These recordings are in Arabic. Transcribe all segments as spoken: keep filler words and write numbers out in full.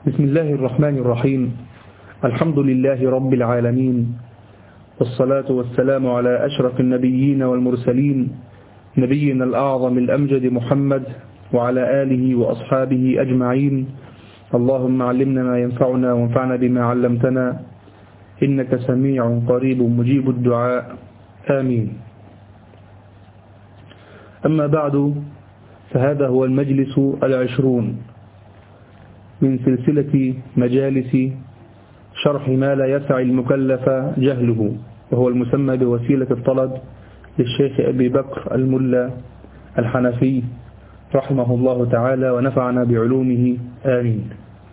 بسم الله الرحمن الرحيم. الحمد لله رب العالمين، والصلاة والسلام على أشرف النبيين والمرسلين، نبينا الأعظم الأمجد محمد وعلى آله وأصحابه أجمعين. اللهم علمنا ما ينفعنا وانفعنا بما علمتنا، إنك سميع قريب مجيب الدعاء، آمين. أما بعد، فهذا هو المجلس العشرون من سلسلة مجالس شرح ما لا يسع المكلف جهله، وهو المسمى بوسيلة الطلب للشيخ أبي بكر الملا الحنفي رحمه الله تعالى ونفعنا بعلومه، آمين.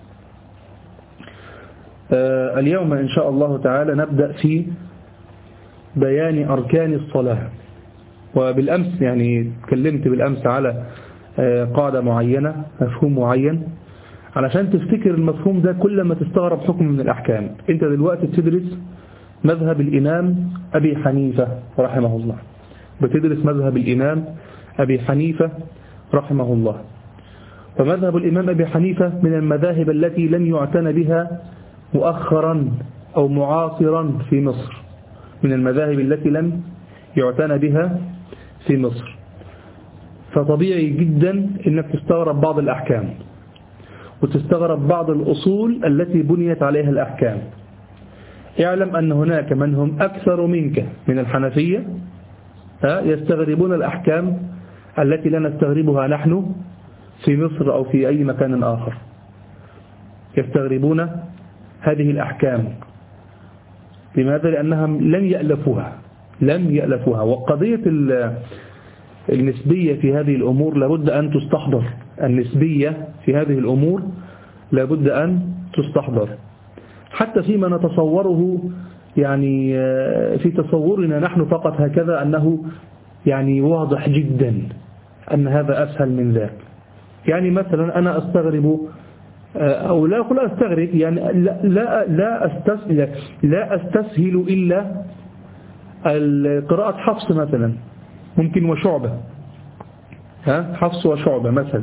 آه اليوم إن شاء الله تعالى نبدأ في بيان أركان الصلاة. وبالأمس يعني تكلمت بالأمس على آه قاعدة معينة، مفهوم معين، علشان تفتكر المفهوم ده كل ما تستغرب حكم من الأحكام. أنت دلوقتي بتدرس مذهب الإمام أبي حنيفة رحمه الله، بتدرس مذهب الإمام أبي حنيفة رحمه الله. ومذهب الإمام أبي حنيفة من المذاهب التي لم يعتن بها مؤخرا أو معاصرا في مصر، من المذاهب التي لم يعتن بها في مصر. فطبيعي جدا أنك تستغرب بعض الأحكام وتستغرب بعض الأصول التي بنيت عليها الأحكام. اعلم أن هناك من هم أكثر منك من الحنفية يستغربون الأحكام التي لا نستغربها نحن في مصر أو في أي مكان آخر. يستغربون هذه الأحكام. لماذا؟ لأنهم لم يألفوها لم يألفوها وقضية النسبية في هذه الأمور لابد أن تستحضر. النسبية في هذه الأمور لابد أن تستحضر، حتى فيما نتصوره، يعني في تصورنا نحن فقط هكذا أنه يعني واضح جدا أن هذا أسهل من ذاك. يعني مثلا أنا أستغرب، أو لا أقول أستغرب، يعني لا لا لا أستسهل, لا أستسهل إلا قراءة حفص مثلا، ممكن وشعبة، ها حفص وشعبة مثلا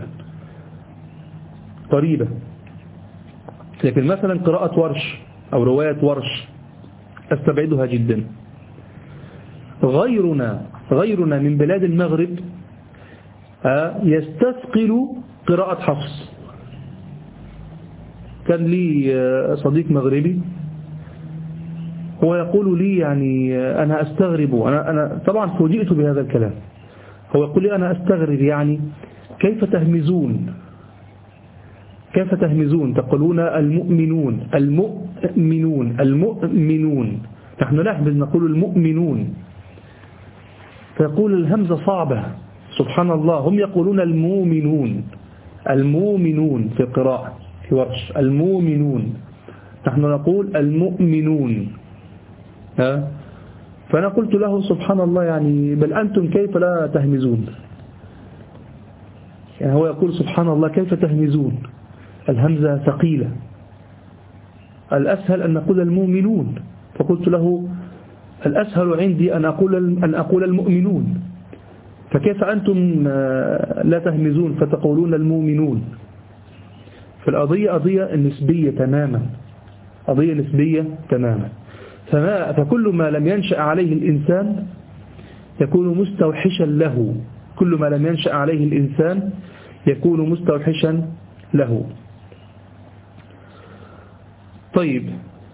قريبة. لكن مثلا قراءة ورش أو رواية ورش أستبعدها جدا. غيرنا غيرنا من بلاد المغرب يستثقل قراءة حفص. كان لي صديق مغربي هو يقول لي، يعني أنا أستغرب، أنا, أنا طبعا فوجئت بهذا الكلام. هو يقول لي أنا أستغرب، يعني كيف تهمزون كيف تهمزون تقولون المؤمنون المؤمنون المؤمنون نحن نحمز نقول المؤمنون. فيقول الهمزة صعبة، سبحان الله. هم يقولون المؤمنون المؤمنون في قراءة في ورش، المؤمنون، نحن نقول المؤمنون. ها؟ فأنا قلت له سبحان الله، يعني بل أنتم كيف لا تهمزون؟ يعني هو يقول سبحان الله كيف تهمزون؟ الهمزة ثقيلة، الأسهل أن نقول المؤمنون. فقلت له الأسهل عندي أن أقول أن أقول المؤمنون، فكيف أنتم لا تهمزون فتقولون المؤمنون؟ فالقضية قضية نسبية تماما، قضية نسبية تماما. فما فكل ما لم ينشأ عليه الإنسان يكون مستوحشا له، كل ما لم ينشأ عليه الإنسان يكون مستوحشا له. طيب،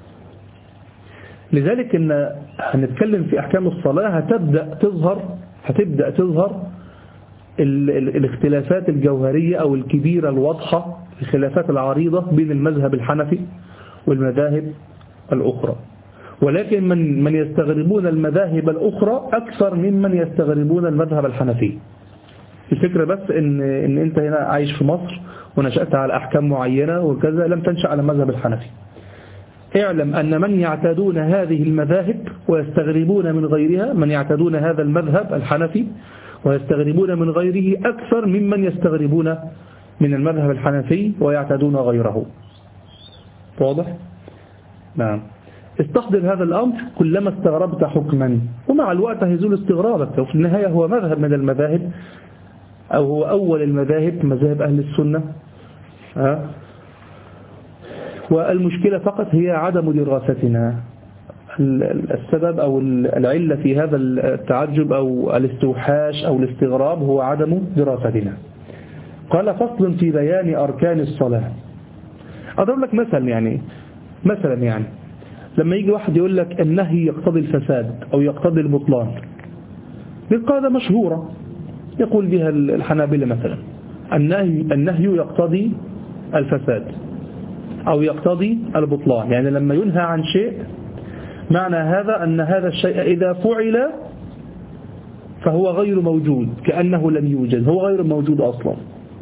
لذلك إن هنتكلم في أحكام الصلاة هتبدأ تظهر هتبدأ تظهر ال ال الاختلافات الجوهرية أو الكبيرة الواضحة، الخلافات العريضة بين المذهب الحنفي والمذاهب الأخرى. ولكن من من يستغربون المذاهب الأخرى أكثر ممن يستغربون المذهب الحنفي. الفكرة بس إن إن أنت هنا عايش في مصر ونشأت على أحكام معينة وكذا، لم تنشأ على المذهب الحنفي. اعلم أن من يعتادون هذه المذاهب ويستغربون من غيرها، من يعتادون هذا المذهب الحنفي ويستغربون من غيره أكثر ممن يستغربون من المذهب الحنفي ويعتادون غيره. واضح؟ نعم. استحضر هذا الأمر كلما استغربت حكما، ومع الوقت هيزول استغرابك. وفي النهاية هو مذهب من المذاهب، أو هو أول المذاهب، مذاهب أهل السنة. ها والمشكلة فقط هي عدم دراستنا. السبب أو العلة في هذا التعجب أو الاستوحاش أو الاستغراب هو عدم دراستنا. قال فصل في بيان أركان الصلاة. أضرب لك مثلا يعني مثلا يعني لما يجي واحد يقول لك النهي يقتضي الفساد أو يقتضي البطلان، بالقاعدة مشهورة يقول بها الحنابلة مثلا النهي النهي يقتضي الفساد أو يقتضي البطلان، يعني لما ينهى عن شيء معنى هذا أن هذا الشيء إذا فعل فهو غير موجود، كأنه لم يوجد، هو غير موجود أصلا.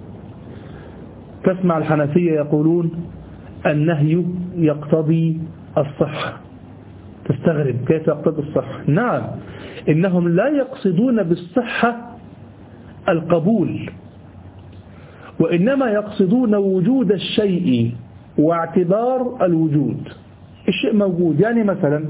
تسمع الحنفية يقولون النهي يقتضي الصحة، تستغرب كيف يقتضي الصحة؟ نعم، إنهم لا يقصدون بالصحة القبول، وإنما يقصدون وجود الشيء واعتبار الوجود. الشيء موجود، يعني مثلا،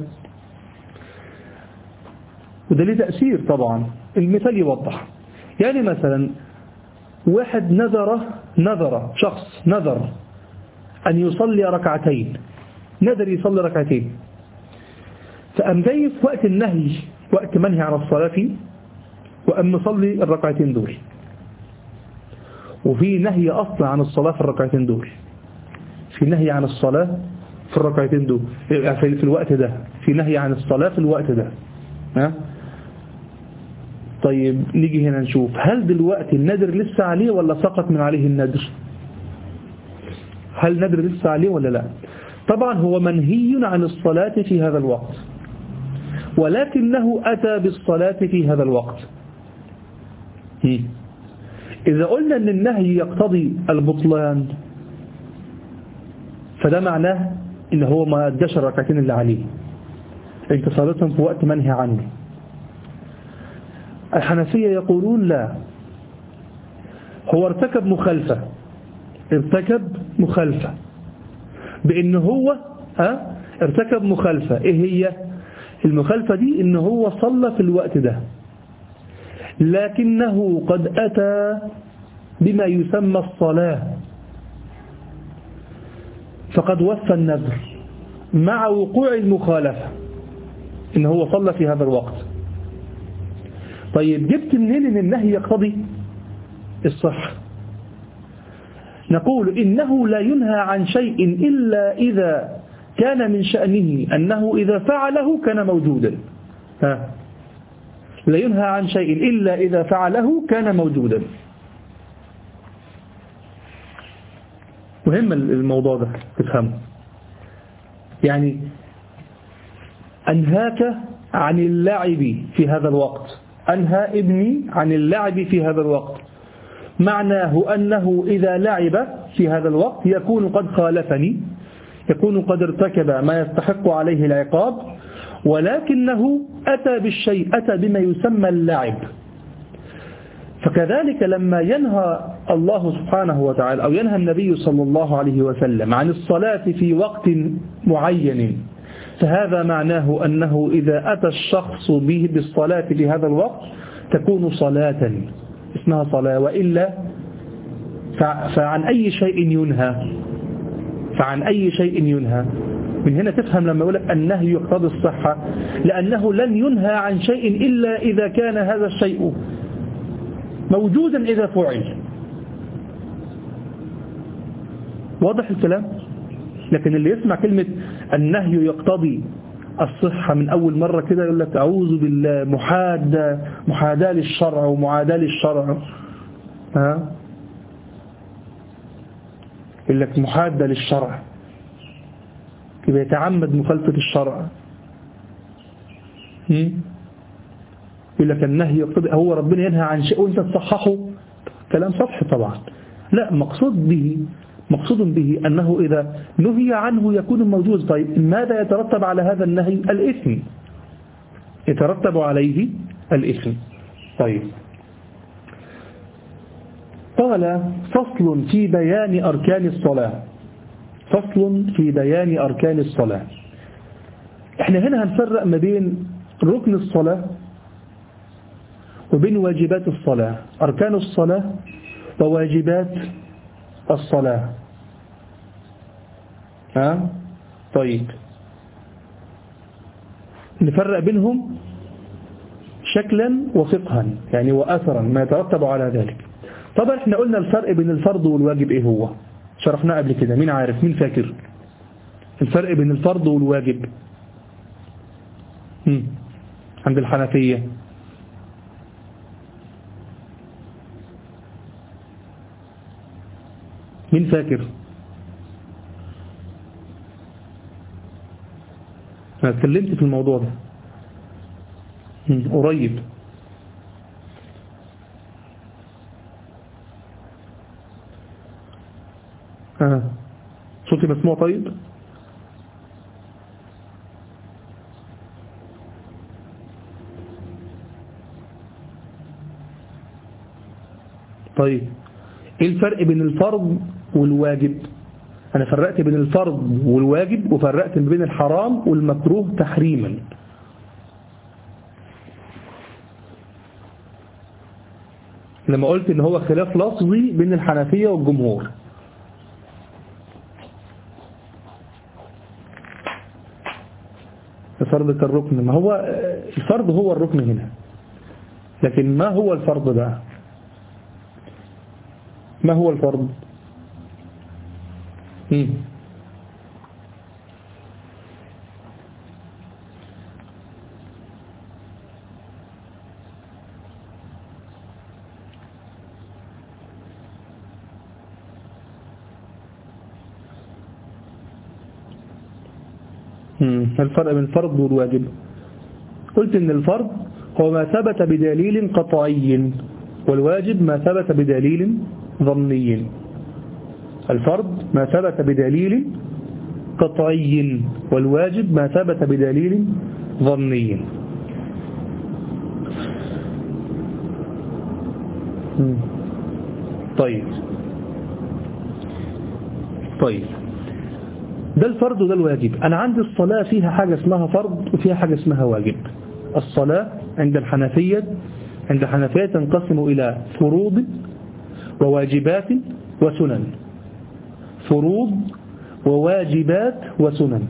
وده ليه تأثير طبعا، المثال يوضح. يعني مثلا واحد نذر نذر شخص نذر أن يصلي ركعتين، نذر يصلي ركعتين، فأم جاي في وقت النهي، وقت منهي عن الصلاة فيه، وأم مصلي الركعتين دول، وفي نهي أصلا عن الصلاة في الركعتين دول، في نهي عن الصلاة في الركعتين دول في الوقت ده، في نهي عن الصلاة في الوقت ده. ها؟ طيب نيجي هنا نشوف هل دلوقتي النذر لسه عليه ولا سقط من عليه النذر؟ هل النذر لسه عليه ولا لا؟ طبعا هو منهي عن الصلاة في هذا الوقت، ولكنه أتى بالصلاة في هذا الوقت. إذا قلنا أن النهي يقتضي البطلان فده معناه إن هو ما أداش الركعتين اللي عليه، انت صليتهم في وقت منهي عنه. الحنفية يقولون لا، هو ارتكب مخالفة، ارتكب مخالفة بأن هو ها ارتكب مخالفة. ايه هي المخالفة دي؟ ان هو صلى في الوقت ده، لكنه قد أتى بما يسمى الصلاة، فقد وفى النذر مع وقوع المخالفة ان هو صلى في هذا الوقت. طيب جبت منين ان النهي يقتضي الصحة؟ نقول إنه لا ينهى عن شيء إلا إذا كان من شأنه أنه إذا فعله كان موجودا. ها. لا ينهى عن شيء إلا إذا فعله كان موجودا. مهم الموضوع ده تفهمه. يعني أنهاك عن اللعب في هذا الوقت، أنهى ابني عن اللعب في هذا الوقت، معناه أنه إذا لعب في هذا الوقت يكون قد خالفني، يكون قد ارتكب ما يستحق عليه العقاب، ولكنه أتى بالشيء، أتى بما يسمى اللعب. فكذلك لما ينهى الله سبحانه وتعالى أو ينهى النبي صلى الله عليه وسلم عن الصلاة في وقت معين، فهذا معناه أنه إذا أتى الشخص به بالصلاة في هذا الوقت تكون صلاة اسمها صلاة، وإلا فعن أي شيء ينهى، فعن أي شيء ينهى. من هنا تفهم لما يقول لك النهي يقتضي الصحة، لأنه لن ينهى عن شيء إلا إذا كان هذا الشيء موجودا إذا فعل. واضح الكلام؟ لكن اللي يسمع كلمة النهي يقتضي الصحة من أول مرة كده يقول لك أعوذ بالله، محادة محاداة للشرع ومعاداة للشرع. ها؟ يقول لك محادة للشرع، يبقى يتعمد مخالفة الشرع. يقول لك النهي يقتضي، هو ربنا ينهى عن شيء وانت تصححه، كلام سطحي طبعا. لا، مقصود به مقصود به أنه إذا نهي عنه يكون موجود. طيب ماذا يترتب على هذا النهي؟ الإثم، يترتب عليه الإثم. طيب قال فصل في بيان أركان الصلاة، فصل في بيان أركان الصلاة. احنا هنا هنفرق ما بين ركن الصلاة وبين واجبات الصلاة، أركان الصلاة وواجبات الصلاة. ها طيب نفرق بينهم شكلا وفقها يعني وأثرا ما يترتب على ذلك. طبعا احنا قلنا الفرق بين الفرض والواجب ايه هو؟ شرحناه قبل كده. مين عارف؟ مين فاكر الفرق بين الفرض والواجب هم. عند الحنفية؟ مين فاكر؟ أنا اتكلمت في الموضوع ده قريب. آه. صوتي مسموع طيب؟ طيب ايه الفرق بين الفرض والواجب؟ أنا فرقت بين الفرض والواجب وفرقت بين الحرام والمكروه تحريما. لما قلت ان هو خلاف لفظي بين الحنفية والجمهور. الفرض كالركن، ما هو الفرض هو الركن هنا، لكن ما هو الفرض بقى؟ ما هو الفرض؟ مم. الفرق بين الفرض والواجب، قلت ان الفرض هو ما ثبت بدليل قطعي، والواجب ما ثبت بدليل ظني. الفرض ما ثبت بدليل قطعي، والواجب ما ثبت بدليل ظني. طيب طيب ده الفرض وده الواجب. أنا عندي الصلاة فيها حاجة اسمها فرض وفيها حاجة اسمها واجب. الصلاة عند الحنفية عند الحنفية تنقسم إلى فروض وواجبات وسنن. فروض وواجبات وسنن.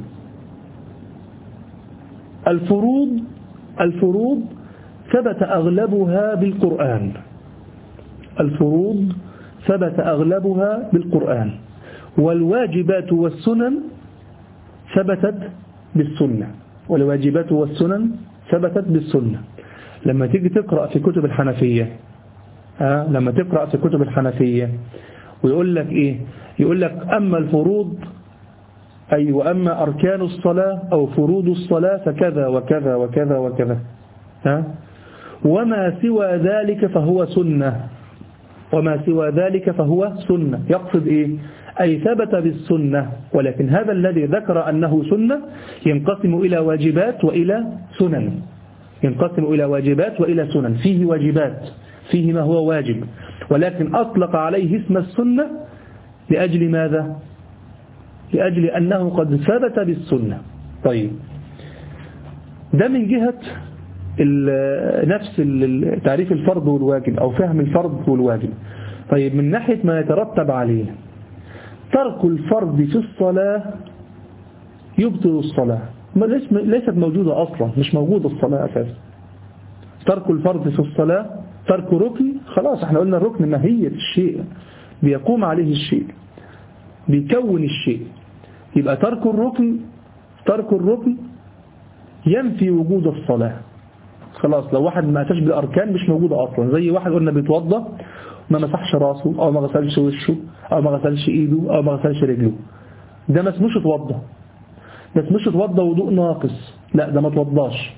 الفروض الفروض ثبت أغلبها بالقرآن. الفروض ثبت أغلبها بالقرآن، والواجبات والسنن ثبتت بالسنة. والواجبات والسنن ثبتت بالسنة. لما تيجي تقرأ في كتب الحنفية آه لما تقرأ في كتب الحنفية ويقول لك إيه؟ يقول لك أما الفروض أي وأما أركان الصلاة أو فروض الصلاة فكذا وكذا وكذا وكذا آه وما سوى ذلك فهو سنة. وما سوى ذلك فهو سنة. يقصد إيه؟ أي ثبت بالسنة، ولكن هذا الذي ذكر أنه سنة ينقسم إلى واجبات وإلى سنن. ينقسم إلى واجبات وإلى سنن. فيه واجبات، فيه ما هو واجب، ولكن أطلق عليه اسم السنة لأجل ماذا؟ لأجل أنه قد ثبت بالسنة. طيب ده من جهة نفس تعريف الفرض والواجب أو فهم الفرض والواجب. طيب من ناحية ما يترتب عليه، ترك الفرض في الصلاة يبطل الصلاة. ليست موجودة أصلا، مش موجودة الصلاة أساسا. ترك الفرض في الصلاة ترك ركن، خلاص احنا قلنا الركن ماهية الشيء، بيقوم عليه الشيء، بيكون الشيء. يبقى ترك الركن ترك الركن ينفي وجود الصلاة. خلاص لو واحد ما أتاش بالأركان مش موجودة أصلا. زي واحد قلنا بيتوضى ما مسحش راسه أو ما غسلش وشه أو ما غسلش إيده أو ما غسلش رجله، ده ما اسموش اتوضى. ده اسموش اتوضى وضوء ناقص، لا ده ما اتوضاش.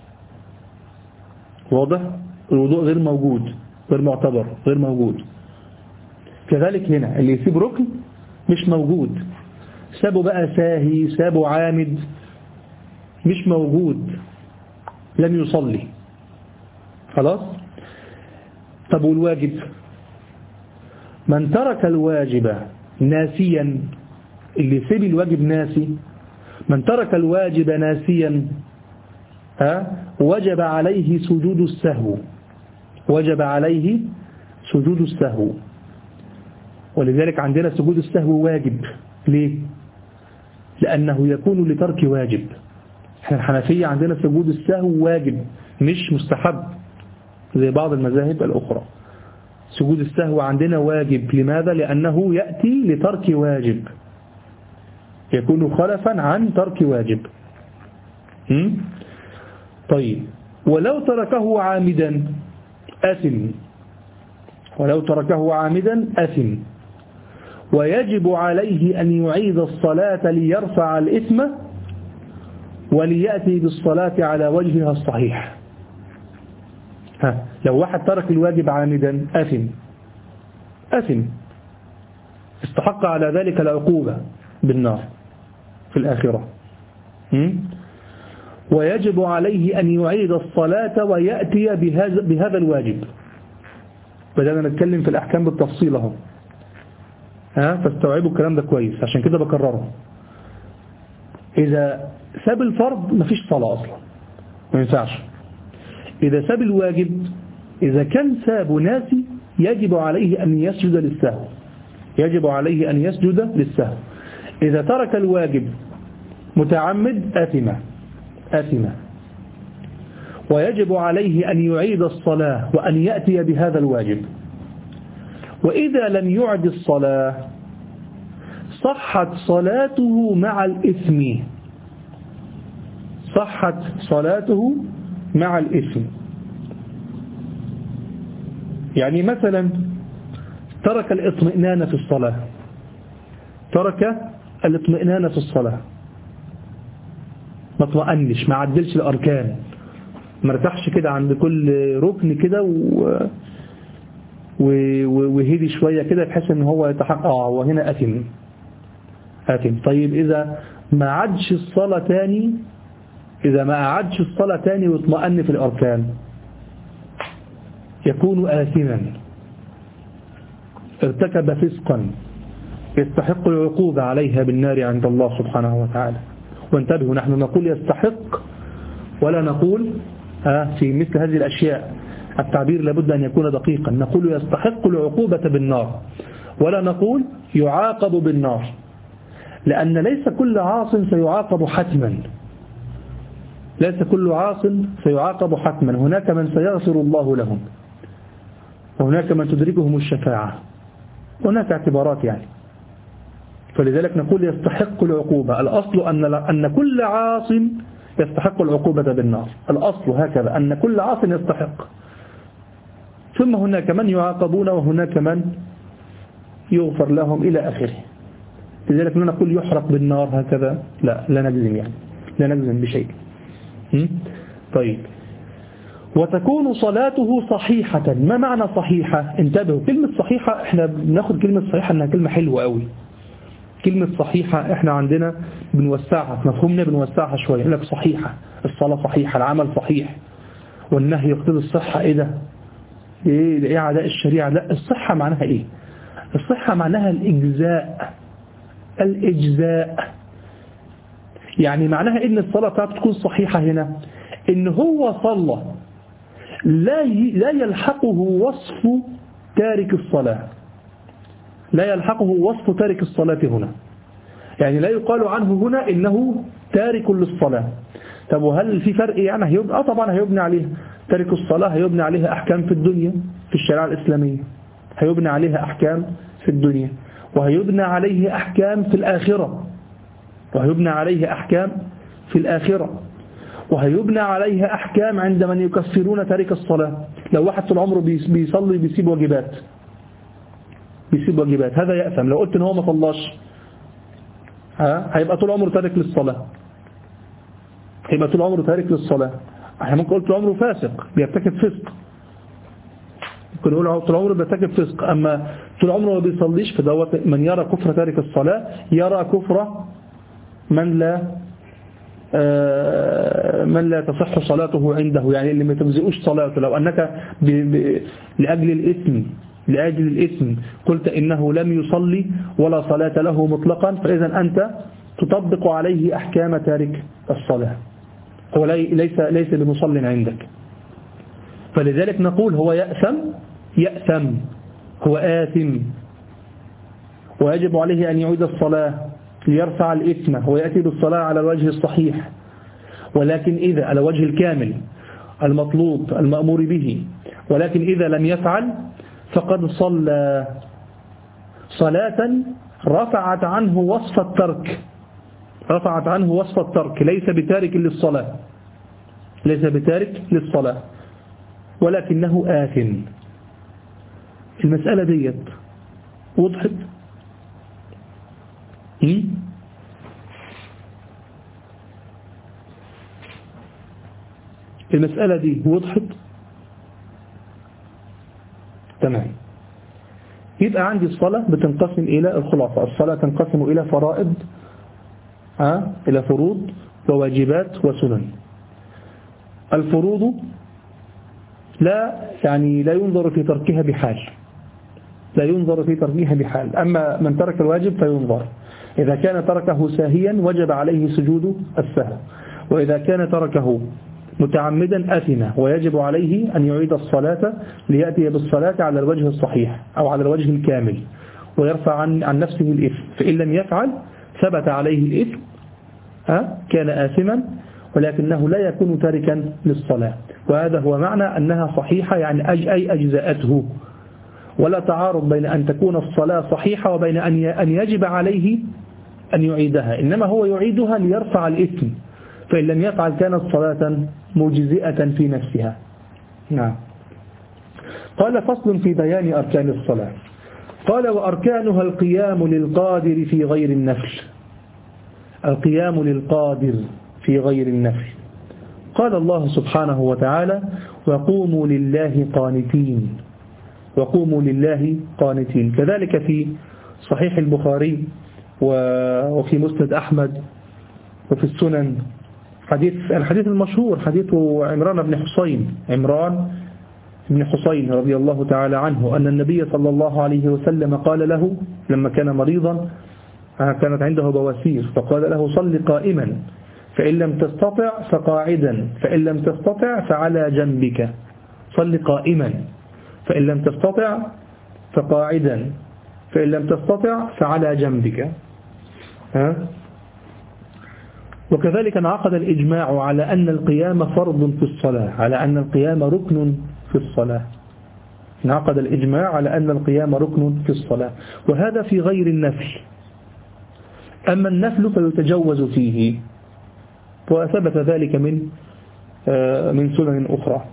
واضح؟ الوضوء غير موجود، غير معتبر، غير موجود. كذلك هنا اللي يسيب ركن مش موجود، سابه بقى ساهي، سابه عامد، مش موجود، لم يصلي. خلاص. طب والواجب؟ من ترك الواجب ناسيا، اللي يسيب الواجب ناسي، من ترك الواجب ناسيا ها وجب عليه سجود السهو. وجب عليه سجود السهو. ولذلك عندنا سجود السهو واجب. ليه؟ لأنه يكون لترك واجب. احنا الحنفية عندنا سجود السهو واجب مش مستحب زي بعض المذاهب الأخرى. سجود السهو عندنا واجب. لماذا؟ لأنه يأتي لترك واجب، يكون خلفا عن ترك واجب. م? طيب ولو تركه عامدا أثم، ولو تركه عامدا أثم، ويجب عليه أن يعيد الصلاة ليرفع الإثم وليأتي بالصلاة على وجهها الصحيح. ها لو واحد ترك الواجب عامدا أثم، أثم استحق على ذلك العقوبة بالنار في الآخرة. م? ويجب عليه أن يعيد الصلاة ويأتي بهذا, بهذا الواجب. بدأنا نتكلم في الأحكام بالتفصيل اهو، ها فاستوعبوا الكلام ده كويس عشان كده بكرره. إذا ساب الفرض مفيش صلاة أصلا، ما ينفعش. إذا ساب الواجب، إذا كان ساب ناسي يجب عليه أن يسجد للسهو، يجب عليه أن يسجد للسهو. إذا ترك الواجب متعمد آثم، آثم، ويجب عليه أن يعيد الصلاة وأن يأتي بهذا الواجب. وإذا لم يعد الصلاة صحت صلاته مع الإثم، صحت صلاته مع الإثم. يعني مثلا ترك الاطمئنان في الصلاة، ترك الاطمئنان في الصلاة، ما اطمئنش، ما عدلش الأركان، ما ارتاحش كده عند كل ركن كده و... وهدي شوية كده بحيث ان هو يتحقق وهنا أثم، أثم. طيب إذا ما عادش الصلاة تاني، إذا ما عادش الصلاة تاني واطمئن في الأركان يكون آثما، ارتكب فسقا يستحق العقوبة عليها بالنار عند الله سبحانه وتعالى. وانتبهوا، نحن نقول يستحق ولا نقول في مثل هذه الأشياء التعبير لابد أن يكون دقيقا. نقول يستحق العقوبة بالنار ولا نقول يعاقب بالنار، لأن ليس كل عاص سيعاقب حتما، ليس كل عاص سيعاقب حتما. هناك من سيغفر الله لهم، وهناك من تدركهم الشفاعة، هناك اعتبارات يعني. فلذلك نقول يستحق العقوبة. الأصل أن أن كل عاص يستحق العقوبة بالنار، الأصل هكذا أن كل عاص يستحق. ثم هناك من يعاقبون وهناك من يغفر لهم إلى آخره. لذلك لا نقول يحرق بالنار هكذا، لا لا نجزم يعني، لا نجزم بشيء. طيب وتكون صلاته صحيحة. ما معنى صحيحة؟ انتبهوا، كلمة صحيحة احنا بناخد كلمة صحيحة انها كلمة حلوة قوي. كلمة صحيحة احنا عندنا بنوسعها في مفهومنا، بنوسعها شوية، يقول لك صحيحة الصلاة صحيحة، العمل صحيح، والنهي يقتضي الصحة. ايه ده؟ ايه ايه عداء الشريعة؟ لا، الصحة معناها ايه؟ الصحة معناها الإجزاء، الإجزاء. يعني معناها ان الصلاة بتاعته تكون صحيحة هنا ان هو صلى لا لا يلحقه وصف تارك الصلاة، لا يلحقه وصف تارك الصلاة هنا. يعني لا يقال عنه هنا إنه تارك للصلاة. طب وهل في فرق يعني؟ هيبنى آه طبعا هيبنى عليها تارك الصلاة، هيبنى عليها أحكام في الدنيا في الشريعة الإسلامية، هيبنى عليها أحكام في الدنيا، وهيبنى عليه أحكام في الآخرة، وهيبنى عليه أحكام في الآخرة، وهيبنى عليها أحكام عند من يكفرون تارك الصلاة. لو واحد طول عمره بيصلي بيسيب واجبات، بيسيب واجبات، هذا يأثم. لو قلت ان هو ما صلاش ها هيبقى طول عمره تارك للصلاة، هيبقى طول عمره تارك للصلاة. احنا ممكن قلت طول عمره فاسق بيرتكب فسق، ممكن نقول طول عمره بيرتكب فسق. اما طول عمره ما بيصليش فدوت من يرى كفر تارك الصلاة يرى كفر من لا من لا تصح صلاته عنده، يعني اللي ما تجزئوش صلاته. لو أنك ب... ب... لأجل الإثم لأجل الإثم قلت إنه لم يصلي ولا صلاة له مطلقا، فإذا أنت تطبق عليه أحكام تارك الصلاة، هو ليس ليس بمصل عندك. فلذلك نقول هو يأثم، يأثم، هو آثم، ويجب عليه أن يعيد الصلاة ليرفع الإثم ويأتي بالصلاة على الوجه الصحيح، ولكن إذا على وجه الكامل المطلوب المأمور به، ولكن إذا لم يفعل فقد صلى صلاة رفعت عنه وصف الترك، رفعت عنه وصف الترك، ليس بتارك للصلاة، ليس بتارك للصلاة، ولكنه آثم. المسألة ديت وضحت؟ المسألة دي وضحت؟ تمام. يبقى عندي الصلاة بتنقسم إلى الخلاصة، الصلاة تنقسم إلى فرائض، ها إلى فروض وواجبات وسنن. الفروض لا يعني لا ينظر في تركها بحال، لا ينظر في تركها بحال. أما من ترك الواجب فينظر، إذا كان تركه ساهيا وجب عليه سجود السهو، وإذا كان تركه متعمدا أثم ويجب عليه أن يعيد الصلاة ليأتي بالصلاة على الوجه الصحيح أو على الوجه الكامل ويرفع عن, عن نفسه الإثم. فإن لم يفعل ثبت عليه الإثم، ها كان آثما، ولكنه لا يكون تاركا للصلاة. وهذا هو معنى أنها صحيحة، يعني أج أي أجزاءته، ولا تعارض بين أن تكون الصلاة صحيحة وبين أن يجب عليه أن يعيدها، إنما هو يعيدها ليرفع الإثم، فإن لم يفعل كانت صلاة مجزئة في نفسها. نعم. قال فصل في بيان أركان الصلاة. قال وأركانها القيام للقادر في غير النفل، القيام للقادر في غير النفل. قال الله سبحانه وتعالى وقوموا لله قانتين، وقوموا لله قانتين. كذلك في صحيح البخاري وفي مسند أحمد وفي السنن حديث الحديث المشهور حديث عمران بن حسين عمران بن حسين رضي الله تعالى عنه أن النبي صلى الله عليه وسلم قال له لما كان مريضا، كانت عنده بواسير، فقال له صل قائما فإن لم تستطع فقاعدا فإن لم تستطع فعلى جنبك، صل قائما فإن لم تستطع فقاعدا فإن لم تستطع فعلى جنبك. ها؟ وكذلك انعقد الإجماع على أن القيام فرض في الصلاة، على أن القيام ركن في الصلاة. انعقد الإجماع على أن القيام ركن في الصلاة، وهذا في غير النفل. أما النفل فيتجوز فيه، وثبت ذلك من من سنن أخرى.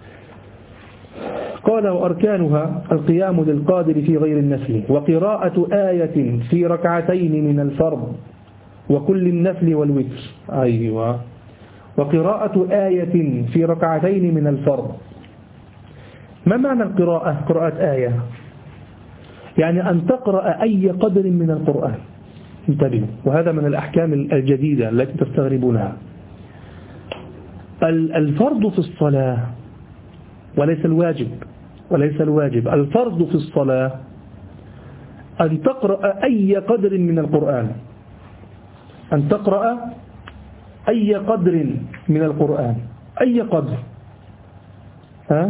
قال وأركانها القيام للقادر في غير النفل، وقراءة آية في ركعتين من الفرض وكل النفل والوتر. أيوة. وقراءة آية في ركعتين من الفرض. ما معنى القراءة؟ قراءة آية يعني أن تقرأ أي قدر من القرآن. انتبهوا، وهذا من الأحكام الجديدة التي تستغربونها. الفرض في الصلاة وليس الواجب، وليس الواجب الفرض في الصلاة أن تقرأ أي قدر من القرآن، أن تقرأ أي قدر من القرآن، أي قدر. ها؟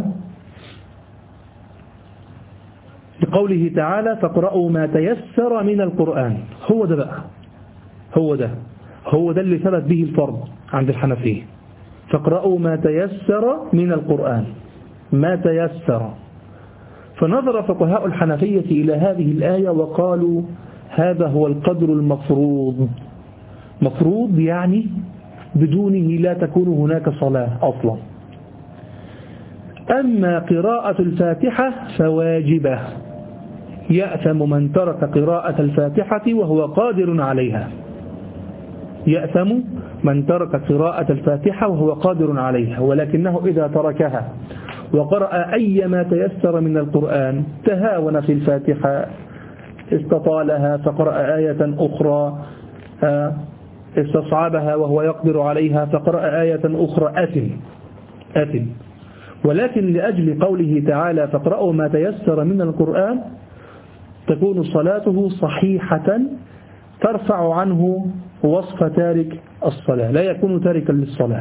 لقوله تعالى فاقرأوا ما تيسر من القرآن. هو ده بقى، هو ده هو ده اللي ثبت به الفرض عند الحنفية. فاقرأوا ما تيسر من القرآن، ما تيسر. فنظر فقهاء الحنفية إلى هذه الآية وقالوا هذا هو القدر المفروض. مفروض يعني بدونه لا تكون هناك صلاة أصلا. أما قراءة الفاتحة فواجبة، يأثم من ترك قراءة الفاتحة وهو قادر عليها، يأثم من ترك قراءة الفاتحة وهو قادر عليها، ولكنه إذا تركها وقرأ أي ما تيسر من القرآن، تهاون في الفاتحة، استطالها فقرأ آية أخرى، استصعبها وهو يقدر عليها فقرأ آية أخرى، أثم أثم. ولكن لأجل قوله تعالى فاقرأوا ما تيسر من القرآن تكون صلاته صحيحة ترفع عنه وصف تارك الصلاة، لا يكون تاركا للصلاة.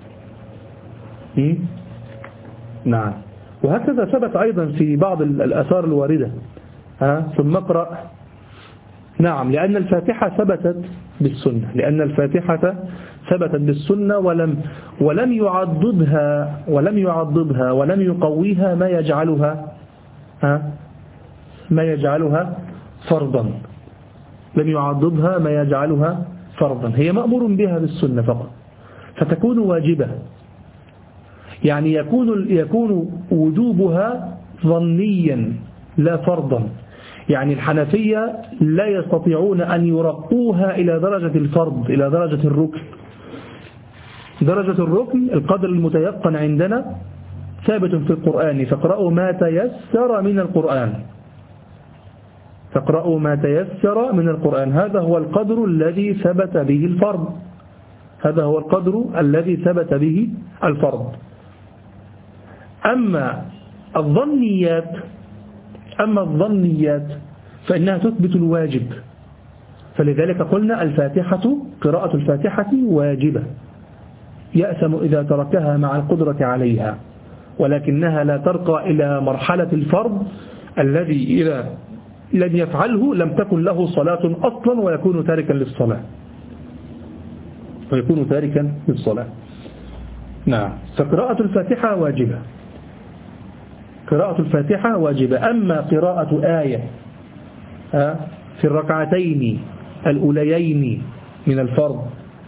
نعم. وهكذا ثبت أيضا في بعض الآثار الواردة، ها ثم اقرأ نعم، لأن الفاتحة ثبتت بالسنة، لأن الفاتحة ثبتت بالسنة ولم ولم يعضدها ولم يعضدها ولم يقويها ما يجعلها ها ما يجعلها فرضا، لم يعضدها ما يجعلها فرضا، هي مأمور بها بالسنة فقط، فتكون واجبة، يعني يكون يكون وجوبها ظنيا لا فرضا. يعني الحنفية لا يستطيعون أن يرقوها إلى درجة الفرض، إلى درجة الركن. درجة الركن القدر المتيقن عندنا ثابت في القرآن، فاقرأوا ما تيسر من القرآن، فاقرأوا ما تيسر من القرآن، هذا هو القدر الذي ثبت به الفرض، هذا هو القدر الذي ثبت به الفرض. أما الظنيات أما الظنيات فإنها تثبت الواجب، فلذلك قلنا الفاتحة قراءة الفاتحة واجبة، يأثم إذا تركها مع القدرة عليها، ولكنها لا ترقى إلى مرحلة الفرض الذي إذا لم يفعله لم تكن له صلاة أصلا ويكون تاركا للصلاة ويكون تاركا للصلاة. نعم، فقراءة الفاتحة واجبة، قراءة الفاتحة واجبة. أما قراءة آية في الركعتين الأوليين من الفرض،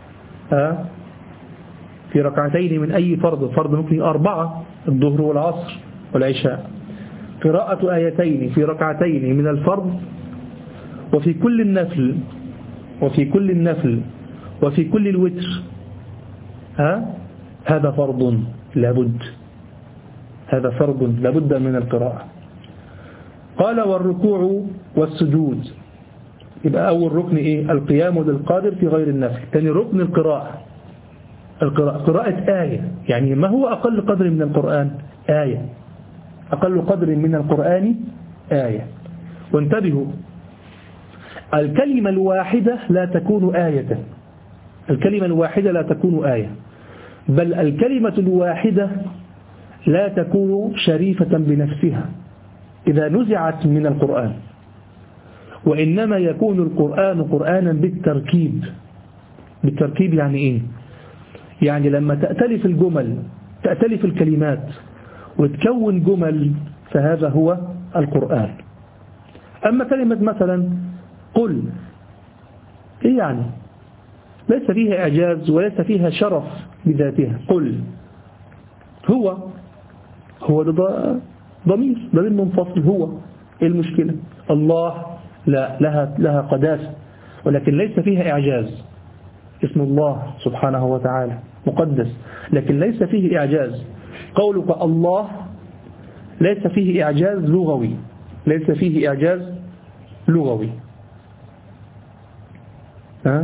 في ركعتين من أي فرض، فرض ممكن أربعة، الظهر والعصر والعشاء، قراءة آيتين في ركعتين من الفرض وفي كل النفل وفي كل النفل وفي كل الوتر، ها هذا فرض لابد، هذا فرض لابد من القراءة. قال والركوع والسجود، يبقى أول ركن إيه؟ القيام للقادر في غير النفل. ثاني ركن القراءة، القراءة قراءة آية، يعني ما هو أقل قدر من القرآن؟ آية، أقل قدر من القرآن آية. وانتبهوا، الكلمة الواحدة لا تكون آية، الكلمة الواحدة لا تكون آية، بل الكلمة الواحدة لا تكون شريفة بنفسها إذا نزعت من القرآن، وإنما يكون القرآن قرآنا بالتركيب. بالتركيب يعني إيه؟ يعني لما تأتلف الجمل، تأتلف الكلمات وتكون جمل، فهذا هو القرآن. أما كلمة مثلا قل، إيه يعني؟ ليس فيها إعجاز وليس فيها شرف بذاتها. قل هو هو ضمير ضمير منفصل، هو إيه المشكلة؟ الله لا، لها لها قداسة ولكن ليس فيها إعجاز. اسم الله سبحانه وتعالى مقدس لكن ليس فيه إعجاز. قولك الله ليس فيه إعجاز لغوي، ليس فيه إعجاز لغوي. ها؟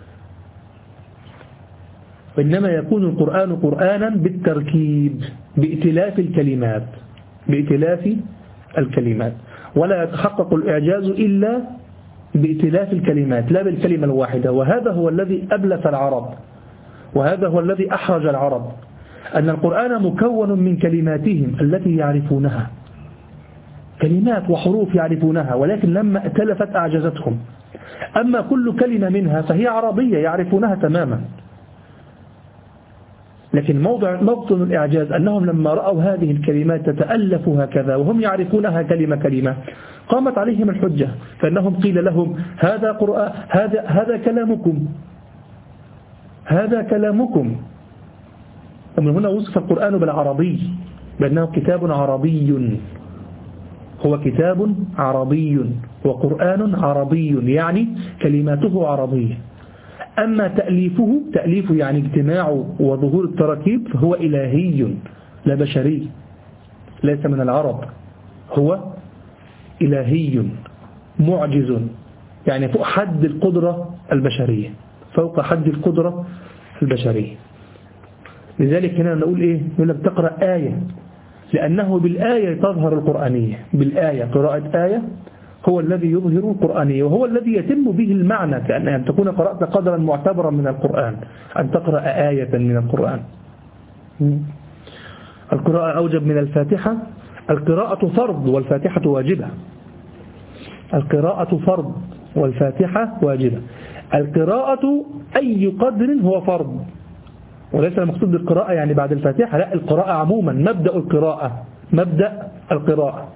وإنما يكون القرآن قرآنا بالتركيب، بائتلاف الكلمات، بائتلاف الكلمات، ولا يتحقق الإعجاز إلا بائتلاف الكلمات لا بالكلمة الواحدة. وهذا هو الذي أبلف العرب، وهذا هو الذي أحرج العرب، أن القرآن مكون من كلماتهم التي يعرفونها، كلمات وحروف يعرفونها، ولكن لما ائتلفت أعجزتهم. أما كل كلمة منها فهي عربية يعرفونها تماما، لكن موضع موطن الإعجاز أنهم لما رأوا هذه الكلمات تتألف هكذا وهم يعرفونها كلمة كلمة، قامت عليهم الحجة، فإنهم قيل لهم هذا قرآن، هذا هذا كلامكم، هذا كلامكم. ومن هنا وصف القرآن بالعربي، بأنه كتاب عربي، هو كتاب عربي وقرآن عربي، يعني كلماته عربية. أما تأليفه، تأليف يعني اجتماع وظهور التراكيب، فهو إلهي لا بشري، ليس من العرب، هو إلهي معجز، يعني فوق حد القدرة البشرية، فوق حد القدرة البشرية. لذلك هنا نقول إيه؟ نقول لك تقرأ آية، لأنه بالآية تظهر القرآنية، بالآية، قراءة آية هو الذي يظهر القرآنية، وهو الذي يتم به المعنى، كأن أن تكون قرأت قدرا معتبرا من القرآن، أن تقرأ آية من القرآن. القراءة أوجب من الفاتحة، القراءة فرض والفاتحة واجبة. القراءة فرض والفاتحة واجبة. القراءة أي قدر هو فرض، وليس المقصود بالقراءة يعني بعد الفاتحة، لا، القراءة عموما، مبدأ القراءة مبدأ القراءة.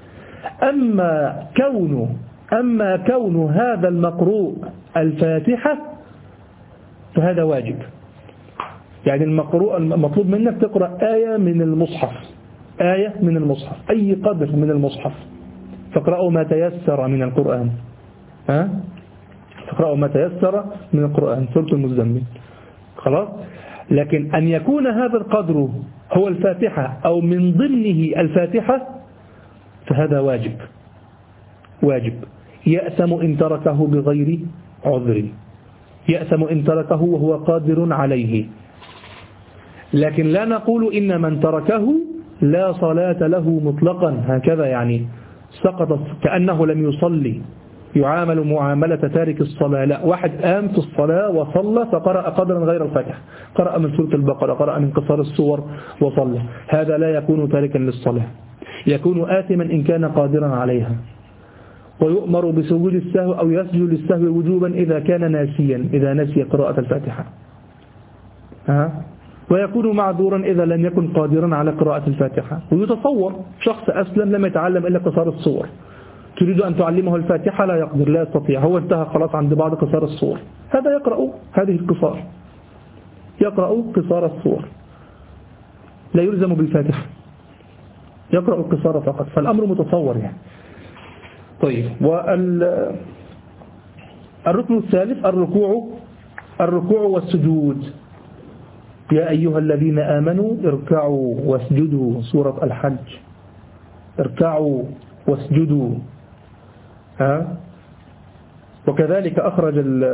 أما كون أما كون هذا المقروء الفاتحة فهذا واجب. يعني المقروء المطلوب منك تقرأ آية من المصحف، آية من المصحف، أي قدر من المصحف، فاقرأوا ما تيسر من القرآن، ها؟ فاقرأوا ما تيسر من القرآن، سورة المزمل، خلاص. لكن أن يكون هذا القدر هو الفاتحة أو من ضمنه الفاتحة فهذا واجب واجب يأثم إن تركه بغير عذر، يأثم إن تركه وهو قادر عليه. لكن لا نقول إن من تركه لا صلاة له مطلقا هكذا، يعني سقط كأنه لم يصلي، يعامل معاملة تارك الصلاة. لا، واحد قام في الصلاة وصلى فقرأ قدرا غير الفاتحة، قرأ من سورة البقرة، قرأ من قصار السور وصلى، هذا لا يكون تاركا للصلاة، يكون آثما إن كان قادرا عليها، ويؤمر بسجود السهو أو يسجد للسهو وجوبا إذا كان ناسيا، إذا نسي قراءة الفاتحة، ها؟ ويكون معذورا إذا لم يكن قادرا على قراءة الفاتحة. ويتصور شخص أسلم لم يتعلم إلا قصار السور، تريد أن تعلمه الفاتحة لا يقدر، لا يستطيع، هو انتهى خلاص عند بعض قصار السور، هذا يقرأ هذه القصار، يقرأ قصار السور، لا يلزم بالفاتحة، يقرأ القصار فقط، فالأمر متصور يعني. طيب، والركن الثالث الركوع الركوع والسجود. يا أيها الذين آمنوا اركعوا واسجدوا، سورة الحج، اركعوا واسجدوا، ها؟ وكذلك أخرج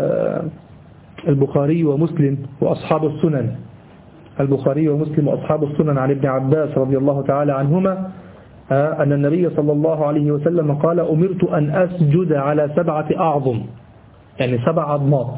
البخاري ومسلم وأصحاب السنن، البخاري ومسلم وأصحاب السنن عن ابن عباس رضي الله تعالى عنهما أن النبي صلى الله عليه وسلم قال: أمرت أن أسجد على سبعة أعظم، يعني سبع عظمات،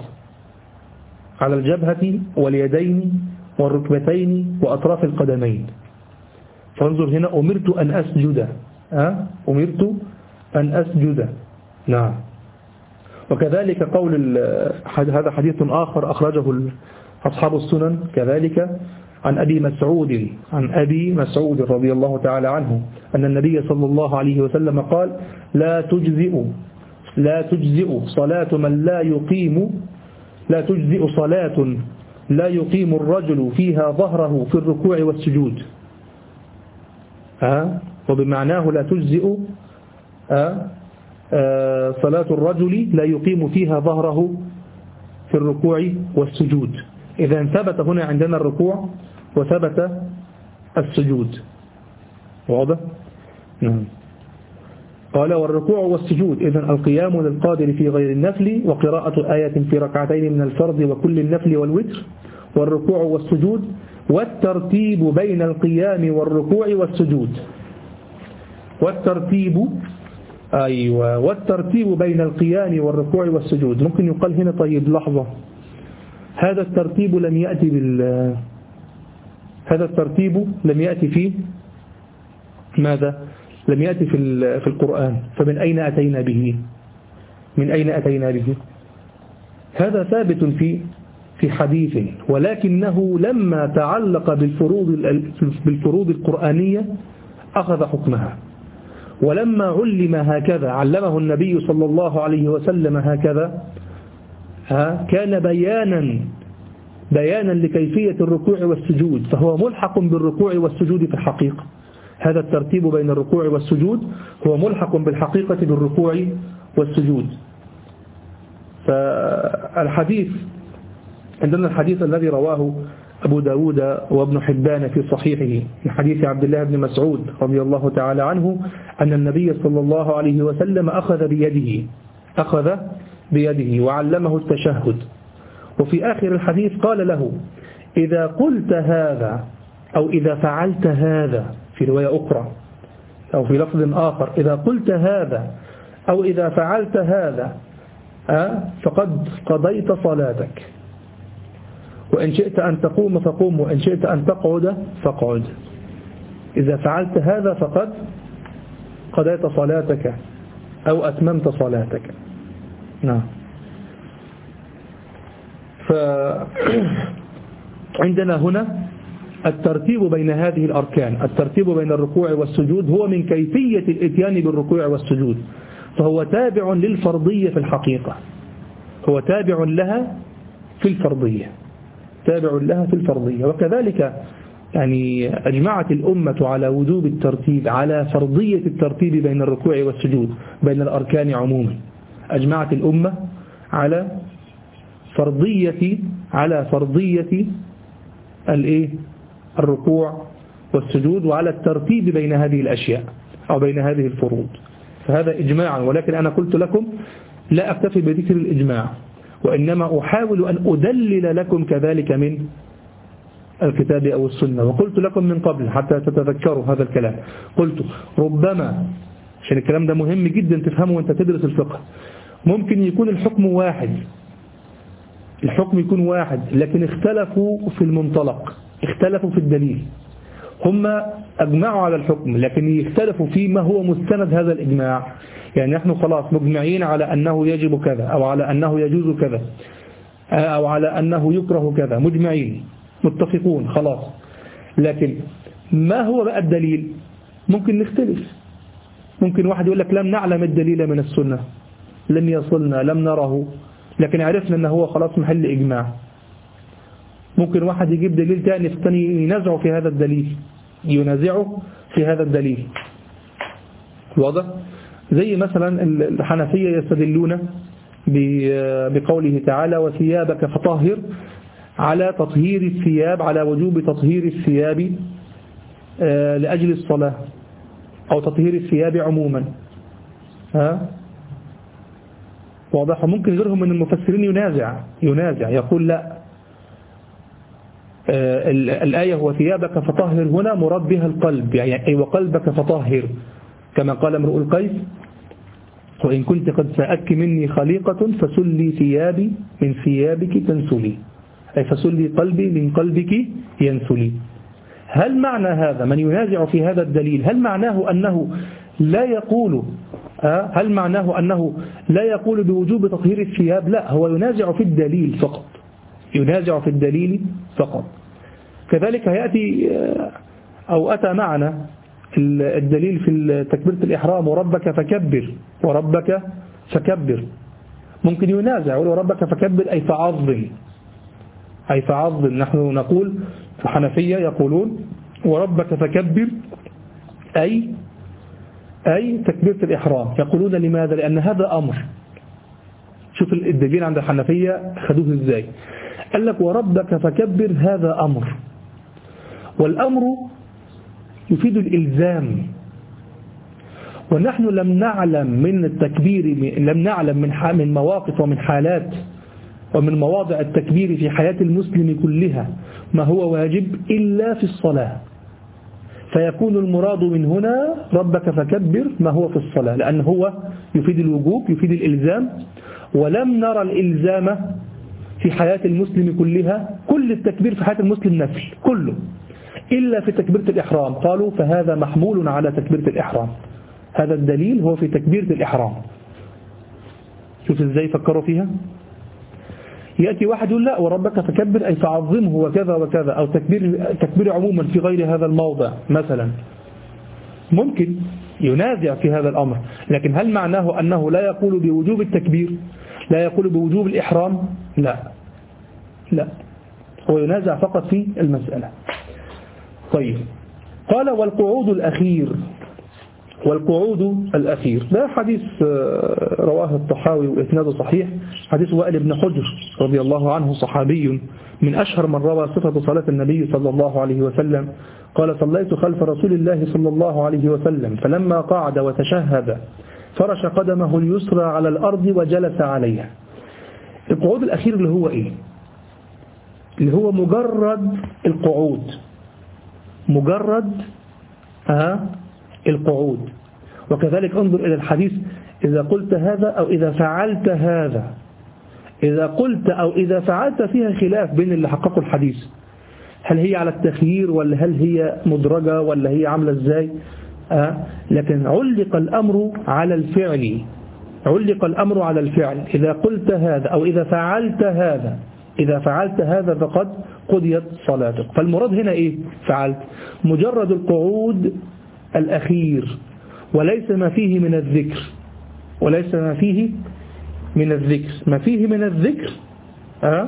على الجبهة واليدين والركبتين وأطراف القدمين. فانظر هنا، أمرت أن أسجد، أه؟ أمرت أن أسجد، نعم. وكذلك قول هذا حديث آخر أخرجه أصحاب السنن كذلك عن أبي مسعود عن أبي مسعود رضي الله تعالى عنه أن النبي صلى الله عليه وسلم قال: لا تجزئ لا تجزئ صلاة من لا يقيم لا تجزئ صلاة لا يقيم الرجل فيها ظهره في الركوع والسجود، ها؟ وبمعناه لا تجزئ ها؟ صلاة الرجل لا يقيم فيها ظهره في الركوع والسجود. إذا ثبت هنا عندنا الركوع وثبت السجود، واضح؟ نعم. قال: والركوع والسجود إذن القيام للقادر في غير النفل، وقراءة آية في ركعتين من الفرض وكل النفل والوتر، والركوع والسجود، والترتيب بين القيام والركوع والسجود، والترتيب أيوة والترتيب بين القيام والركوع والسجود. ممكن يقال هنا طيب لحظة، هذا الترتيب لم يأتي بال هذا الترتيب لم يأتي فيه ماذا؟ لم يأتي في في القرآن، فمن أين أتينا به؟ من أين أتينا به؟ هذا ثابت في في حديث، ولكنه لما تعلق بالفروض بالفروض القرآنية أخذ حكمها، ولما علم هكذا علمه النبي صلى الله عليه وسلم هكذا، ها كان بيانا بيانا لكيفية الركوع والسجود، فهو ملحق بالركوع والسجود في الحقيقة. هذا الترتيب بين الركوع والسجود هو ملحق بالحقيقة بالركوع والسجود. فالحديث عندنا الحديث الذي رواه أبو داود وابن حبان في صحيحه من حديث عبد الله بن مسعود رضي الله تعالى عنه أن النبي صلى الله عليه وسلم أخذ بيده أخذ بيده وعلمه التشهد، وفي آخر الحديث قال له: إذا قلت هذا أو إذا فعلت هذا، في رواية أخرى أو في لفظ آخر: إذا قلت هذا أو إذا فعلت هذا فقد قضيت صلاتك، وإن شئت أن تقوم فقوم، وإن شئت أن تقعد فاقعد. إذا فعلت هذا فقد قضيت صلاتك أو أتممت صلاتك. نعم. فعندنا هنا الترتيب بين هذه الأركان، الترتيب بين الركوع والسجود هو من كيفية الاتيان بالركوع والسجود، فهو تابع للفرضية في الحقيقة، هو تابع لها في الفرضية، تابع لها في الفرضية. وكذلك يعني أجمعت الأمة على وجوب الترتيب، على فرضية الترتيب بين الركوع والسجود، بين الأركان عموما. أجمعت الأمة على فرضية على فرضية الإيه الركوع والسجود، وعلى الترتيب بين هذه الأشياء أو بين هذه الفروض. فهذا إجماعا، ولكن أنا قلت لكم لا أكتفي بذكر الإجماع، وإنما أحاول أن أدلل لكم كذلك من الكتاب أو السنة. وقلت لكم من قبل حتى تتذكروا هذا الكلام، قلت ربما، عشان الكلام ده مهم جدا تفهمه وانت تدرس الفقه، ممكن يكون الحكم واحد، الحكم يكون واحد لكن اختلفوا في المنطلق، اختلفوا في الدليل. هم أجمعوا على الحكم لكن يختلفوا في ما هو مستند هذا الإجماع. يعني نحن خلاص مجمعين على أنه يجب كذا، أو على أنه يجوز كذا، أو على أنه يكره كذا، مجمعين متفقون خلاص. لكن ما هو بقى الدليل؟ ممكن نختلف، ممكن واحد يقول لك لم نعلم الدليل من السنة، لم يصلنا، لم نره، لكن عرفنا أنه هو خلاص محل إجماع. ممكن واحد يجيب دليل تاني ثاني ينازعه في هذا الدليل، ينازعه في هذا الدليل. واضح؟ زي مثلا الحنفية يستدلون بقوله تعالى وثيابك فطهر، على تطهير الثياب، على وجوب تطهير الثياب لأجل الصلاة، أو تطهير الثياب عموما. ها؟ واضح؟ ممكن غيرهم من المفسرين ينازع ينازع يقول لا، الآية هو ثيابك فطهر هنا مراد بها القلب، يعني أي وقلبك فطهر، كما قال امرؤ القيس وإن كنت قد سأك مني خليقة فسلي ثيابي من ثيابك تنسلي، أي فسلي قلبي من قلبك ينسلي. هل معنى هذا من ينازع في هذا الدليل، هل معناه أنه لا يقول هل معناه أنه لا يقول بوجوب تطهير الثياب؟ لا، هو ينازع في الدليل فقط، ينازع في الدليل فقط. كذلك يأتي أو أتى معنا الدليل في تكبيرة الإحرام وربك فكبر، وربك فكبر، ممكن ينازع يقول وربك فكبر أي فعظم، أي فعظم. نحن نقول في الحنفية يقولون وربك فكبر أي أي تكبيرة الإحرام. يقولون لماذا؟ لأن هذا أمر. شوف الدليل عند الحنفية خدوه إزاي، قال لك وربك فكبر هذا أمر، والأمر يفيد الإلزام، ونحن لم نعلم من التكبير، لم نعلم من من مواقف ومن حالات ومن مواضع التكبير في حياة المسلم كلها ما هو واجب إلا في الصلاة، فيكون المراد من هنا ربك فكبر ما هو في الصلاة، لأن هو يفيد الوجوب، يفيد الإلزام، ولم نرى الإلزام في حياة المسلم كلها، كل التكبير في حياة المسلم نفل كله إلا في تكبيرة الإحرام. قالوا فهذا محمول على تكبيرة الإحرام، هذا الدليل هو في تكبيرة الإحرام. شوف إزاي فكروا فيها. يأتي واحد يقول لا وربك فكبر أي فعظمه وكذا وكذا، أو تكبير, تكبير عموما في غير هذا الموضع مثلا، ممكن ينازع في هذا الأمر. لكن هل معناه أنه لا يقول بوجوب التكبير، لا يقول بوجوب الإحرام؟ لا لا، هو ينازع فقط في المسألة. طيب، قال والقعود الأخير، والقعود الأخير ده حديث رواه الطحاوي وإسناده صحيح، حديث وائل بن حجر رضي الله عنه، صحابي من أشهر من روى صفة صلاة النبي صلى الله عليه وسلم. قال صليت خلف رسول الله صلى الله عليه وسلم فلما قعد وتشهد فرش قدمه اليسرى على الأرض وجلس عليها. القعود الأخير اللي هو إيه؟ اللي هو مجرد القعود، مجرد آه القعود. وكذلك انظر إلى الحديث، إذا قلت هذا أو إذا فعلت هذا، إذا قلت أو إذا فعلت فيها خلاف بين اللي حققوا الحديث، هل هي على التخيير ولا هل هي مدرجة ولا هي عاملة إزاي؟ آه لكن علق الأمر على الفعل، علق الأمر على الفعل، إذا قلت هذا أو إذا فعلت هذا إذا فعلت هذا فقد قضيت صلاتك. فالمراد هنا إيه؟ فعلت مجرد القعود الأخير، وليس ما فيه من الذكر وليس ما فيه من الذكر ما فيه من الذكر أه؟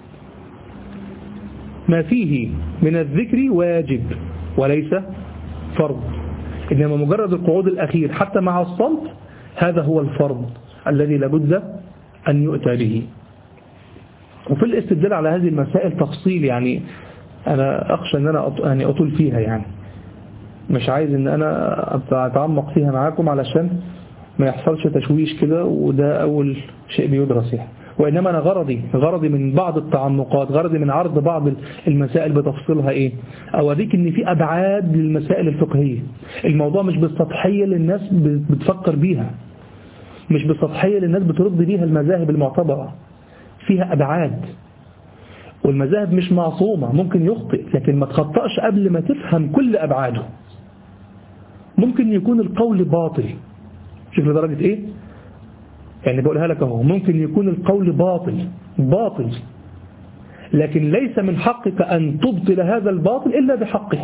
ما فيه من الذكر واجب وليس فرض، إنما مجرد القعود الأخير حتى مع الصمت هذا هو الفرض الذي لابد أن يؤتى به. وفي الاستدلال على هذه المسائل تفصيل، يعني أنا أخشى أن أنا يعني أطول فيها، يعني مش عايز أن أنا أتعمق فيها معاكم علشان ما يحصلش تشويش كده، وده أول شيء بيدرس يعني. وإنما أنا غرضي غرضي من بعض التعمقات، غرضي من عرض بعض المسائل بتفصيلها إيه، أوريك إن في أبعاد للمسائل الفقهية. الموضوع مش بالسطحية اللي الناس بتفكر بيها، مش بالسطحية اللي الناس بترد بيها المذاهب المعتبرة، فيها أبعاد. والمذاهب مش معصومة، ممكن يخطئ، لكن ما تخطئش قبل ما تفهم كل أبعاده. ممكن يكون القول باطل، شوف لدرجة إيه، يعني بقولها لك اهو، ممكن يكون القول باطل باطل لكن ليس من حقك أن تبطل هذا الباطل إلا بحقه،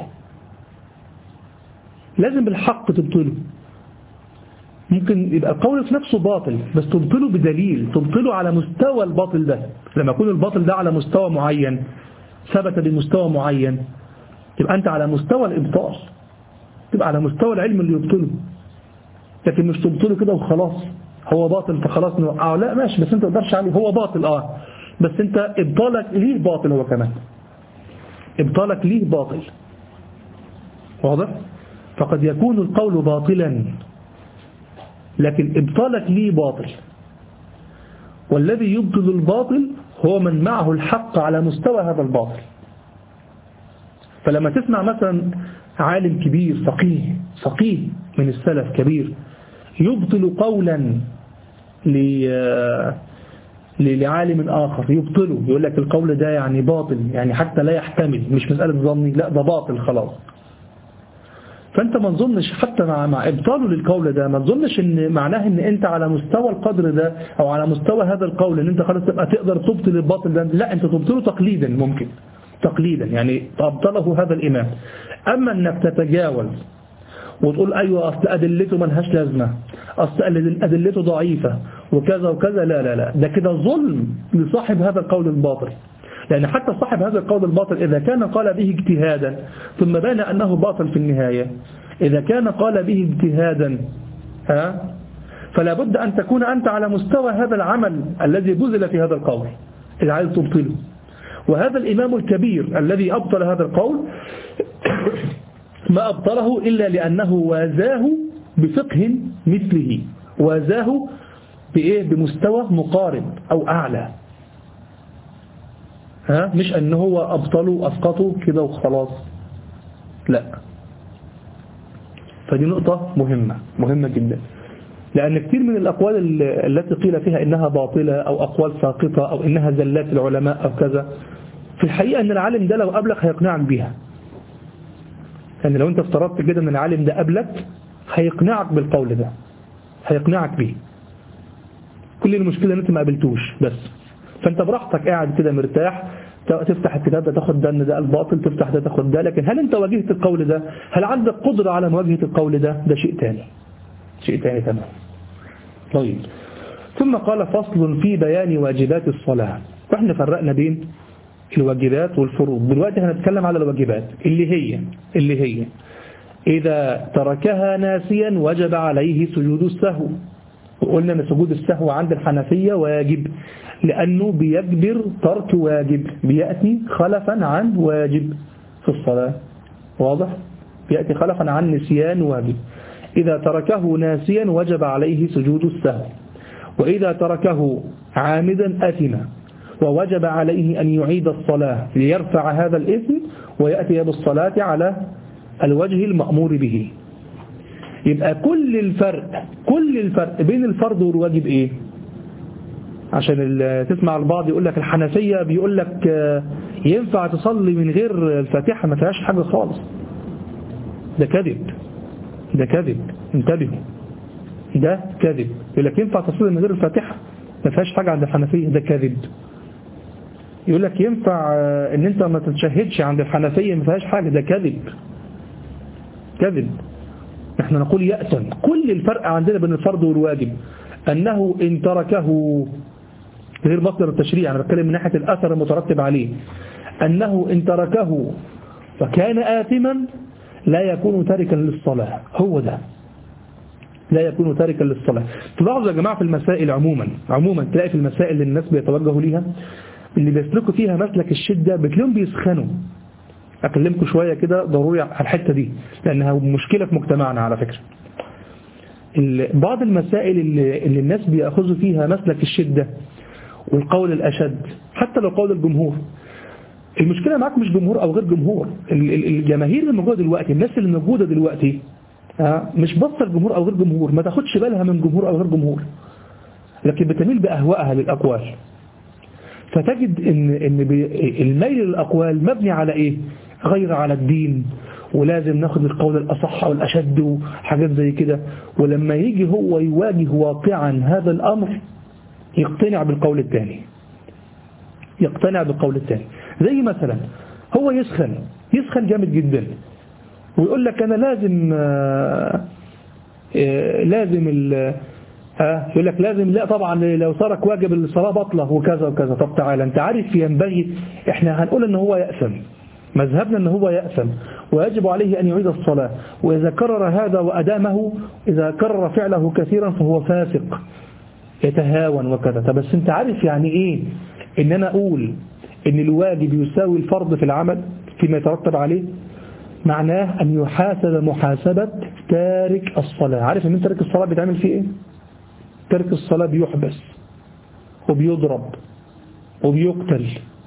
لازم بالحق تبطله. ممكن يبقى القول في نفسه باطل بس تبطله بدليل، تبطله على مستوى الباطل ده. لما يكون الباطل ده على مستوى معين، ثبت بمستوى معين، تبقى أنت على مستوى الإبطال، تبقى على مستوى العلم اللي يبطله، لكن مش تبطله كده وخلاص هو باطل فخلاص نوقعه. لا ماشي، بس انت ما تقدرش عليه، هو باطل اه بس انت ابطالك ليه باطل، هو كمان ابطالك ليه باطل. واضح؟ فقد يكون القول باطلا لكن ابطالك ليه باطل، والذي يبطل الباطل هو من معه الحق على مستوى هذا الباطل. فلما تسمع مثلا عالم كبير فقيه فقيه من السلف كبير يبطل قولا لعالم آخر، يبطله، يقول لك القول ده يعني باطل، يعني حتى لا يحتمل، مش مسألة ظني، لا ده باطل خلاص. فأنت ما تظنش حتى مع, مع إبطاله للقول ده، ما تظنش إن معناه إن أنت على مستوى القدر ده أو على مستوى هذا القول إن أنت خلاص تبقى تقدر تبطل الباطل ده. لا، أنت تبطله تقليدا، ممكن تقليدا، يعني أبطله هذا الإمام. أما أنك تتجاوز وتقول أيوة أصل أدلته ملهاش لازمة، أصل أدلته ضعيفة وكذا وكذا، لا لا لا، ده كده ظلم لصاحب هذا القول الباطل. لأن حتى صاحب هذا القول الباطل إذا كان قال به اجتهادا ثم بان أنه باطل في النهاية، إذا كان قال به اجتهادا ها فلا بد أن تكون أنت على مستوى هذا العمل الذي بذل في هذا القول إذا عايز تبطله. وهذا الإمام الكبير الذي أبطل هذا القول ما أبطله إلا لأنه وازاه بفقه مثله، وازاه بإيه؟ بمستوى مقارب أو أعلى، ها مش أنه هو أبطله أسقطه كده وخلاص، لا. فدي نقطة مهمة مهمة جدا، لأن كثير من الأقوال التي قيل فيها إنها باطلة أو أقوال ساقطة أو إنها زلات العلماء أو كذا، في الحقيقة أن العالم ده لو قبلك هيقنعك بيها. يعني لو أنت افترضت كده أن العالم ده قبلك هيقنعك بالقول ده، هيقنعك بيه. كل المشكلة أن أنت ما قابلتوش بس. فأنت براحتك قاعد كده مرتاح، تفتح الكتاب ده تاخد ده ان ده الباطل، تفتح ده تاخد ده، لكن هل أنت واجهت القول ده؟ هل عندك قدرة على مواجهة القول ده؟ ده شيء تاني، شيء تاني تمام. طيب، ثم قال فصل في بيان واجبات الصلاة. واحنا فرقنا بين الواجبات والفروض، دلوقتي هنتكلم على الواجبات اللي هي اللي هي إذا تركها ناسيا وجب عليه سجود السهو. وقلنا أن سجود السهو عند الحنفية واجب، لأنه بيجبر ترك واجب، بيأتي خلفا عن واجب في الصلاة. واضح؟ بيأتي خلفا عن نسيان واجب. إذا تركه ناسيا وجب عليه سجود السهو، وإذا تركه عامدا أثم ووجب عليه أن يعيد الصلاة ليرفع هذا الإثم ويأتي بالصلاة على الوجه المأمور به. يبقى كل الفرق كل الفرق بين الفرض والواجب إيه؟ عشان تسمع البعض يقول لك الحنفية بيقول لك ينفع تصلي من غير الفاتحة، ما فيهاش حاجة خالص. ده كذب، ده كذب، انتبهوا. ده كذب. يقول لك ينفع تصلي من غير الفاتحة، ما فيهاش حاجة عند الحنفية، ده كذب. يقول لك ينفع ان انت ما تتشهدش عند الحنفية، ما فيهاش حاجة، ده كذب كذب. احنا نقول يأثم. كل الفرق عندنا بين الفرض والواجب انه ان تركه، غير مصدر التشريع، انا بتكلم من ناحية الاثر المترتب عليه، انه ان تركه فكان آثما لا يكون تاركا للصلاة. هو ده، لا يكون تاركا للصلاة. تلاحظوا يا جماعة في المسائل عموما عموما تلاقي في المسائل اللي الناس بيتوجهوا ليها، اللي بيسلكوا فيها مسلك الشدة بتلاقيهم بيسخنوا. أكلمكم شوية كده ضروري على الحتة دي لأنها مشكلة في مجتمعنا على فكرة. بعض المسائل اللي, اللي الناس بيأخذوا فيها مسلك الشدة والقول الأشد، حتى لو قول الجمهور، المشكلة معاك مش جمهور أو غير جمهور. الجماهير اللي موجودة دلوقتي، الناس اللي موجودة دلوقتي مش بصر جمهور أو غير جمهور، ما تاخدش بالها من جمهور أو غير جمهور، لكن بتميل بأهوائها للأقوال. فتجد إن, إن الميل للأقوال مبني على إيه؟ غير على الدين، ولازم ناخد القول الأصح أو الأشد وحاجات زي كده. ولما يجي هو يواجه واقعا هذا الأمر يقتنع بالقول الثاني، يقتنع بالقول الثاني. زي مثلا هو يسخن يسخن جامد جدا ويقول لك أنا لازم آآ آآ لازم ال يقول لك لازم، لا طبعا لو ترك واجب الصلاة بطلة وكذا وكذا. طب تعالى، انت عارف ينبغي، احنا هنقول ان هو يأثم، مذهبنا ان هو يأثم ويجب عليه ان يعيد الصلاة، واذا كرر هذا وأدامه، اذا كرر فعله كثيرا فهو فاسق يتهاون وكذا. طب بس انت عارف يعني ايه ان انا اقول ان الواجب يساوي الفرض في العمل فيما يترتب عليه؟ معناه ان يحاسب محاسبة تارك الصلاة. عارف ان تارك الصلاة بيتعمل فيه ايه؟ ترك الصلاة بيحبس وبيضرب وبيقتل.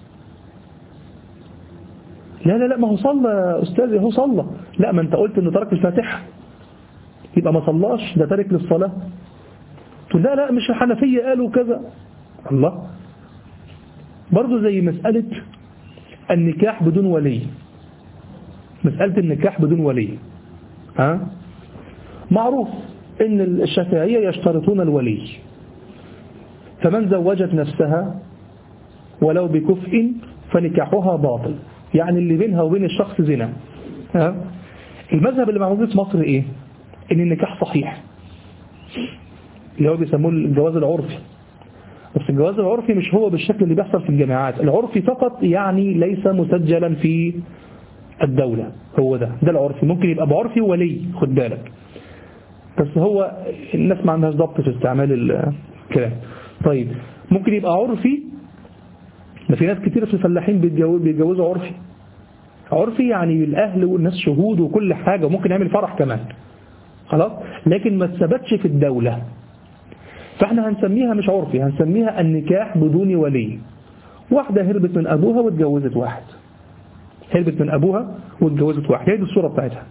لا لا لا ما هو صلى يا أستاذي، هو صلى. لا، ما انت قلت انه ترك الفاتحة يبقى ما صلاش، ده تارك للصلاة. تقول لا لا مش الحنفية قالوا كذا. الله. برضو زي مسألة النكاح بدون ولي، مسألة النكاح بدون ولي ها؟ معروف إن الشافعية يشترطون الولي، فمن زوجت نفسها ولو بكفء فنكاحها باطل، يعني اللي بينها وبين الشخص زنا. ها؟ المذهب اللي موجود في مصر إيه؟ إن النكاح صحيح، اللي هو بيسموه الجواز العرفي. بس الجواز العرفي مش هو بالشكل اللي بيحصل في الجامعات، العرفي فقط يعني ليس مسجلا في الدولة. هو ده ده العرفي، ممكن يبقى بعرفي ولي، خد بالك، بس هو الناس ما عندهاش ضبط في استعمال الكلام. طيب ممكن يبقى عرفي، ما في ناس كتير في الفلاحين بيتجوزوا عرفي. عرفي يعني الأهل والناس شهود وكل حاجة، وممكن يعمل فرح كمان، خلاص، لكن ما تثبتش في الدولة. فاحنا هنسميها مش عرفي، هنسميها النكاح بدون ولي. واحدة هربت من أبوها واتجوزت واحد، هربت من أبوها واتجوزت واحد، هي دي الصورة بتاعتها.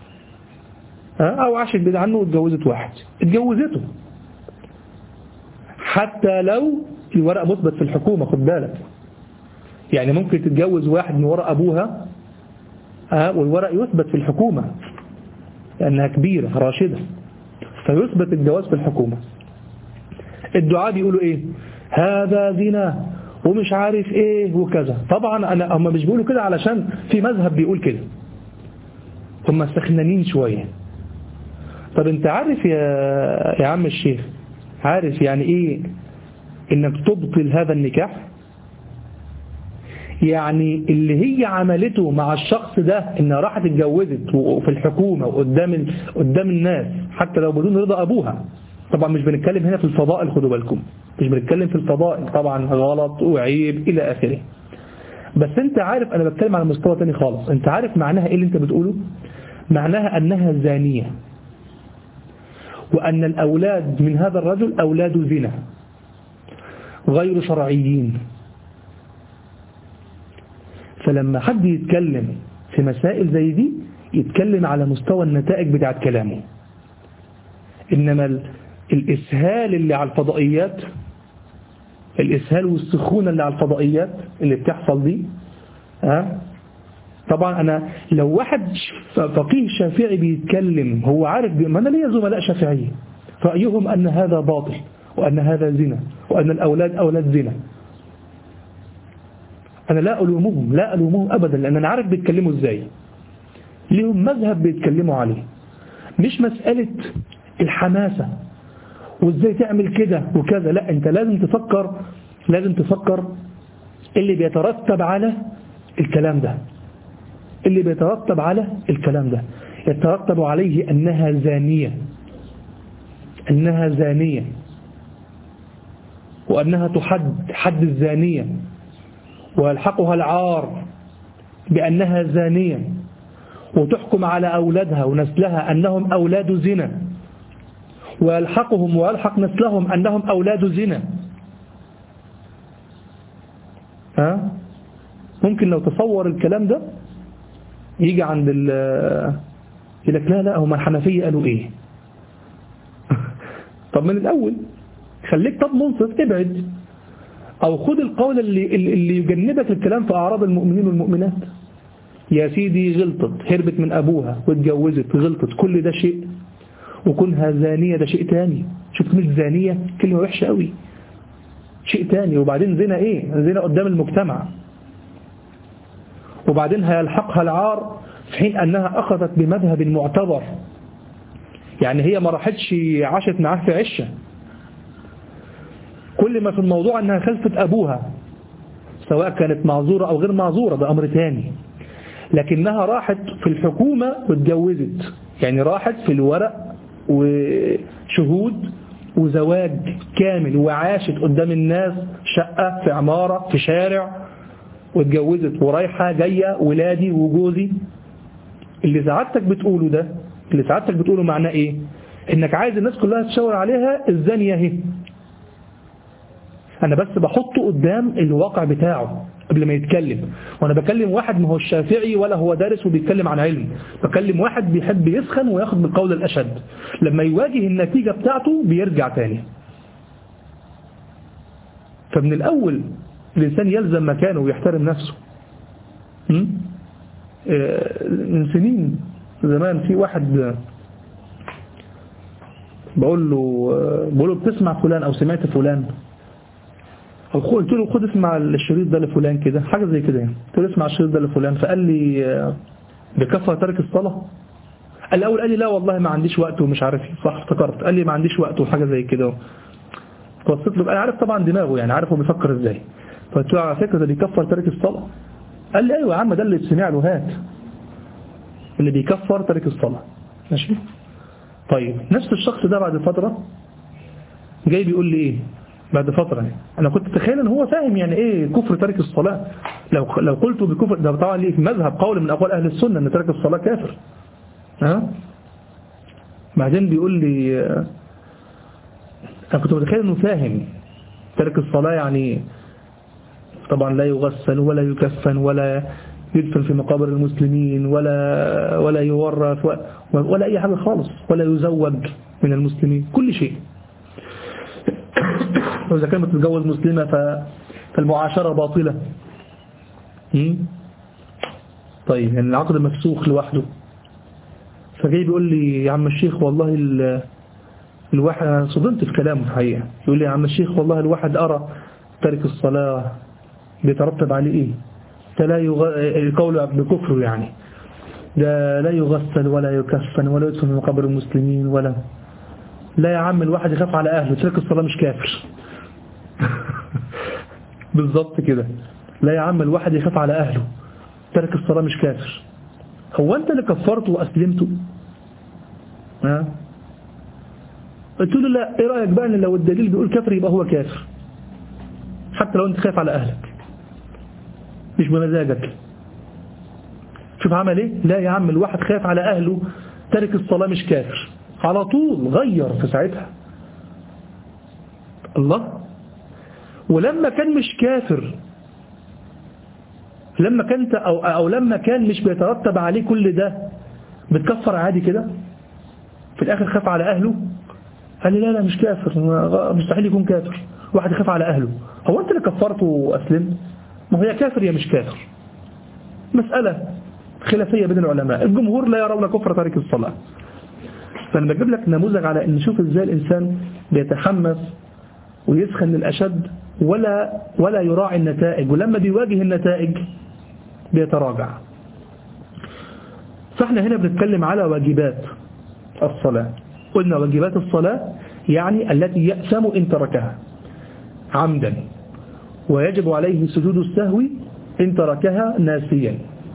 أو عاشت بعيد عنه واتجوزت واحد، اتجوزته حتى لو الورق مثبت في الحكومة، خد بالك. يعني ممكن تتجوز واحد من وراء أبوها أه والورق يثبت في الحكومة لأنها كبيرة راشدة، فيثبت الجواز في الحكومة. الدعاء بيقولوا إيه؟ هذا زنا ومش عارف إيه وكذا. طبعا أنا هم مش بيقولوا كده علشان في مذهب بيقول كده، هم سخنانين شوية. طب انت عارف يا يا عم الشيخ، عارف يعني ايه انك تبطل هذا النكاح؟ يعني اللي هي عملته مع الشخص ده انها راحت اتجوزت وفي الحكومة وقدام قدام الناس حتى لو بدون رضا ابوها. طبعا مش بنتكلم هنا في الفضائل، خدوا بالكم، مش بنتكلم في الفضائل، طبعا غلط وعيب الى اخره. بس انت عارف انا بتكلم على مستوى تاني خالص. انت عارف معناها ايه اللي انت بتقوله؟ معناها انها زانية، وأن الأولاد من هذا الرجل أولاد زنا غير شرعيين. فلما حد يتكلم في مسائل زي دي يتكلم على مستوى النتائج بتاعت كلامه. إنما الإسهال اللي على الفضائيات، الإسهال والسخونة اللي على الفضائيات اللي بتحصل دي ها، طبعا أنا لو واحد فقيه شافعي بيتكلم هو عارف، ما أنا ليا زملاء شافعية رأيهم أن هذا باطل وأن هذا زنا وأن الأولاد أولاد زنا. أنا لا ألومهم لا ألومهم أبدا، لأن أنا عارف بيتكلموا إزاي، ليهم مذهب بيتكلموا عليه، مش مسألة الحماسة وإزاي تعمل كده وكذا. لا، أنت لازم تفكر لازم تفكر اللي بيترتب على الكلام ده اللي بيترتب على الكلام ده يترتب عليه أنها زانية أنها زانية وأنها تحد حد الزانية، ويلحقها العار بأنها زانية، وتحكم على أولادها ونسلها أنهم أولاد زنا، ويلحقهم ويلحق نسلهم أنهم أولاد زنا. ها؟ ممكن لو تصور الكلام ده يجي عند ال يقول لك لا لا هم الحنفية قالوا إيه؟ طب من الأول خليك طب منصف، ابعد أو خد القول اللي, اللي يجنبك الكلام في أعراض المؤمنين والمؤمنات. يا سيدي غلطت، هربت من أبوها واتجوزت، غلطت، كل ده شيء، وكونها زانية ده شيء تاني. شوف مش زانية كلمة وحشة قوي، شيء تاني. وبعدين زنا إيه؟ زنا قدام المجتمع. وبعدين هيلحقها العار في حين أنها أخذت بمذهب معتبر، يعني هي ما راحتش عاشت معاه في عشة، كل ما في الموضوع أنها خلفت أبوها، سواء كانت معذورة أو غير معذورة ده أمر تاني، لكنها راحت في الحكومة واتجوزت، يعني راحت في الورق وشهود وزواج كامل، وعاشت قدام الناس شقة في عمارة في شارع واتجوزت، ورايحة جاية ولادي وجوزي. اللي سعادتك بتقوله ده اللي سعادتك بتقوله معناه ايه؟ انك عايز الناس كلها تشاور عليها الزانية اهي. انا بس بحطه قدام الواقع بتاعه قبل ما يتكلم. وانا بكلم واحد ما هو الشافعي ولا هو دارس وبيتكلم عن علم، بكلم واحد بيحب يسخن وياخد بالقول الاشد، لما يواجه النتيجة بتاعته بيرجع تاني. فمن الاول الانسان يلزم مكانه ويحترم نفسه. من سنين زمان في واحد بقول له بقول له بتسمع فلان او سمعت فلان، او قلت له خد اسمع الشريط ده لفلان كده، حاجه زي كده يعني، قلت له اسمع الشريط ده لفلان، فقال لي بكفر ترك الصلاه. الاول قال لي لا والله ما عنديش وقت ومش عارف ايه، صح افتكرت، قال لي ما عنديش وقت وحاجه زي كده. بصيت له، انا عارف طبعا دماغه يعني، عارف هو بيفكر ازاي، فقلت له على فكره ده بيكفر ترك الصلاه. قال لي ايوه يا عم، ده اللي سمع له هات، اللي بيكفر ترك الصلاه. ماشي طيب، نفس الشخص ده بعد فتره جاي بيقول لي ايه بعد فتره يعني. انا كنت اتخيل ان هو فاهم يعني ايه كفر ترك الصلاه، لو لو قلت بكفر ده طبعا ليه في مذهب قول من اقوال اهل السنه ان ترك الصلاه كافر. ها بعدين بيقول لي انا كنت متخيل انه فاهم ترك الصلاه يعني طبعا لا يغسل ولا يكفن ولا يدفن في مقابر المسلمين ولا ولا يورث ولا اي حاجه خالص، ولا يزوج من المسلمين، كل شيء. وإذا كانت تتجوز مسلمة فالمعاشرة باطلة. طيب يعني العقد مفسوخ لوحده. فجاي بيقول لي يا عم الشيخ والله الواحد، أنا صدمت في كلامه الحقيقة، يقول لي يا عم الشيخ والله الواحد أرى ترك الصلاة بيترتب عليه إيه؟ ده لا يغ... القول بكفره يعني، ده لا يغسل ولا يكفن ولا يدفن في مقابر المسلمين ولا. لا يا عم الواحد يخاف على أهله، ترك الصلاة مش كافر. بالضبط كده، لا يا عم الواحد يخاف على أهله، ترك الصلاة مش كافر. هو أنت اللي كفرته وأسلمته؟ ها؟ قلت له لا، إيه رأيك بقى إن لو الدليل بيقول كافر يبقى هو كافر حتى لو أنت خايف على أهلك مش بمزاجك. شوف عمل إيه؟ لا يا عم الواحد خايف على أهله، ترك الصلاة مش كافر، على طول غير في ساعتها. الله. ولما كان مش كافر، لما كانت أو, أو لما كان مش بيترتب عليه كل ده بتكفر عادي كده، في الآخر خاف على أهله، قال لي لا لا مش كافر، مستحيل يكون كافر واحد يخاف على أهله. هو أنت اللي كفرته وأسلمت؟ ما هي كافر يا مش كافر، مسألة خلافية بين العلماء. الجمهور لا يرون كفر تارك الصلاة، فأنا بجيب لك نموذج على أن نشوف إزاي الإنسان بيتحمس ويسخن للأشد ولا ولا يراعي النتائج، ولما بيواجه النتائج بيتراجع. فاحنا هنا بنتكلم على واجبات الصلاة. قلنا واجبات الصلاة يعني التي يأثم إن تركها عمدا، ويجب عليه سجود السهو إن تركها ناسيا.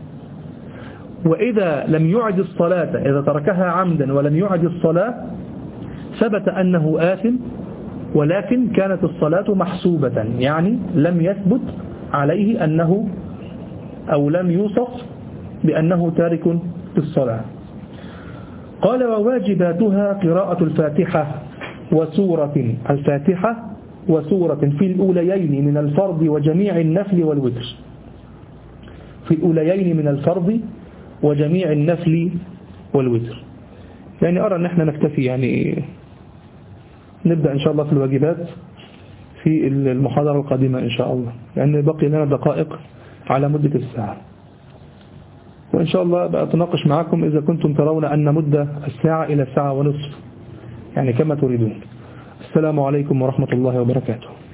وإذا لم يعد الصلاة، إذا تركها عمدا ولم يعد الصلاة ثبت أنه آثم، ولكن كانت الصلاة محسوبة، يعني لم يثبت عليه أنه أو لم يوصف بأنه تارك للصلاة. قال وواجباتها قراءة الفاتحة وسورة الفاتحة وسورة في الأوليين من الفرض وجميع النفل والوتر. في الأوليين من الفرض وجميع النفل والوتر. يعني أرى أن احنا نكتفي، يعني نبدأ إن شاء الله في الواجبات في المحاضرة القادمة إن شاء الله، لأن يعني بقي لنا دقائق على مدة الساعة، وإن شاء الله بقى أتناقش معكم إذا كنتم ترون أن مدة الساعة إلى ساعة ونصف، يعني كما تريدون. السلام عليكم ورحمة الله وبركاته.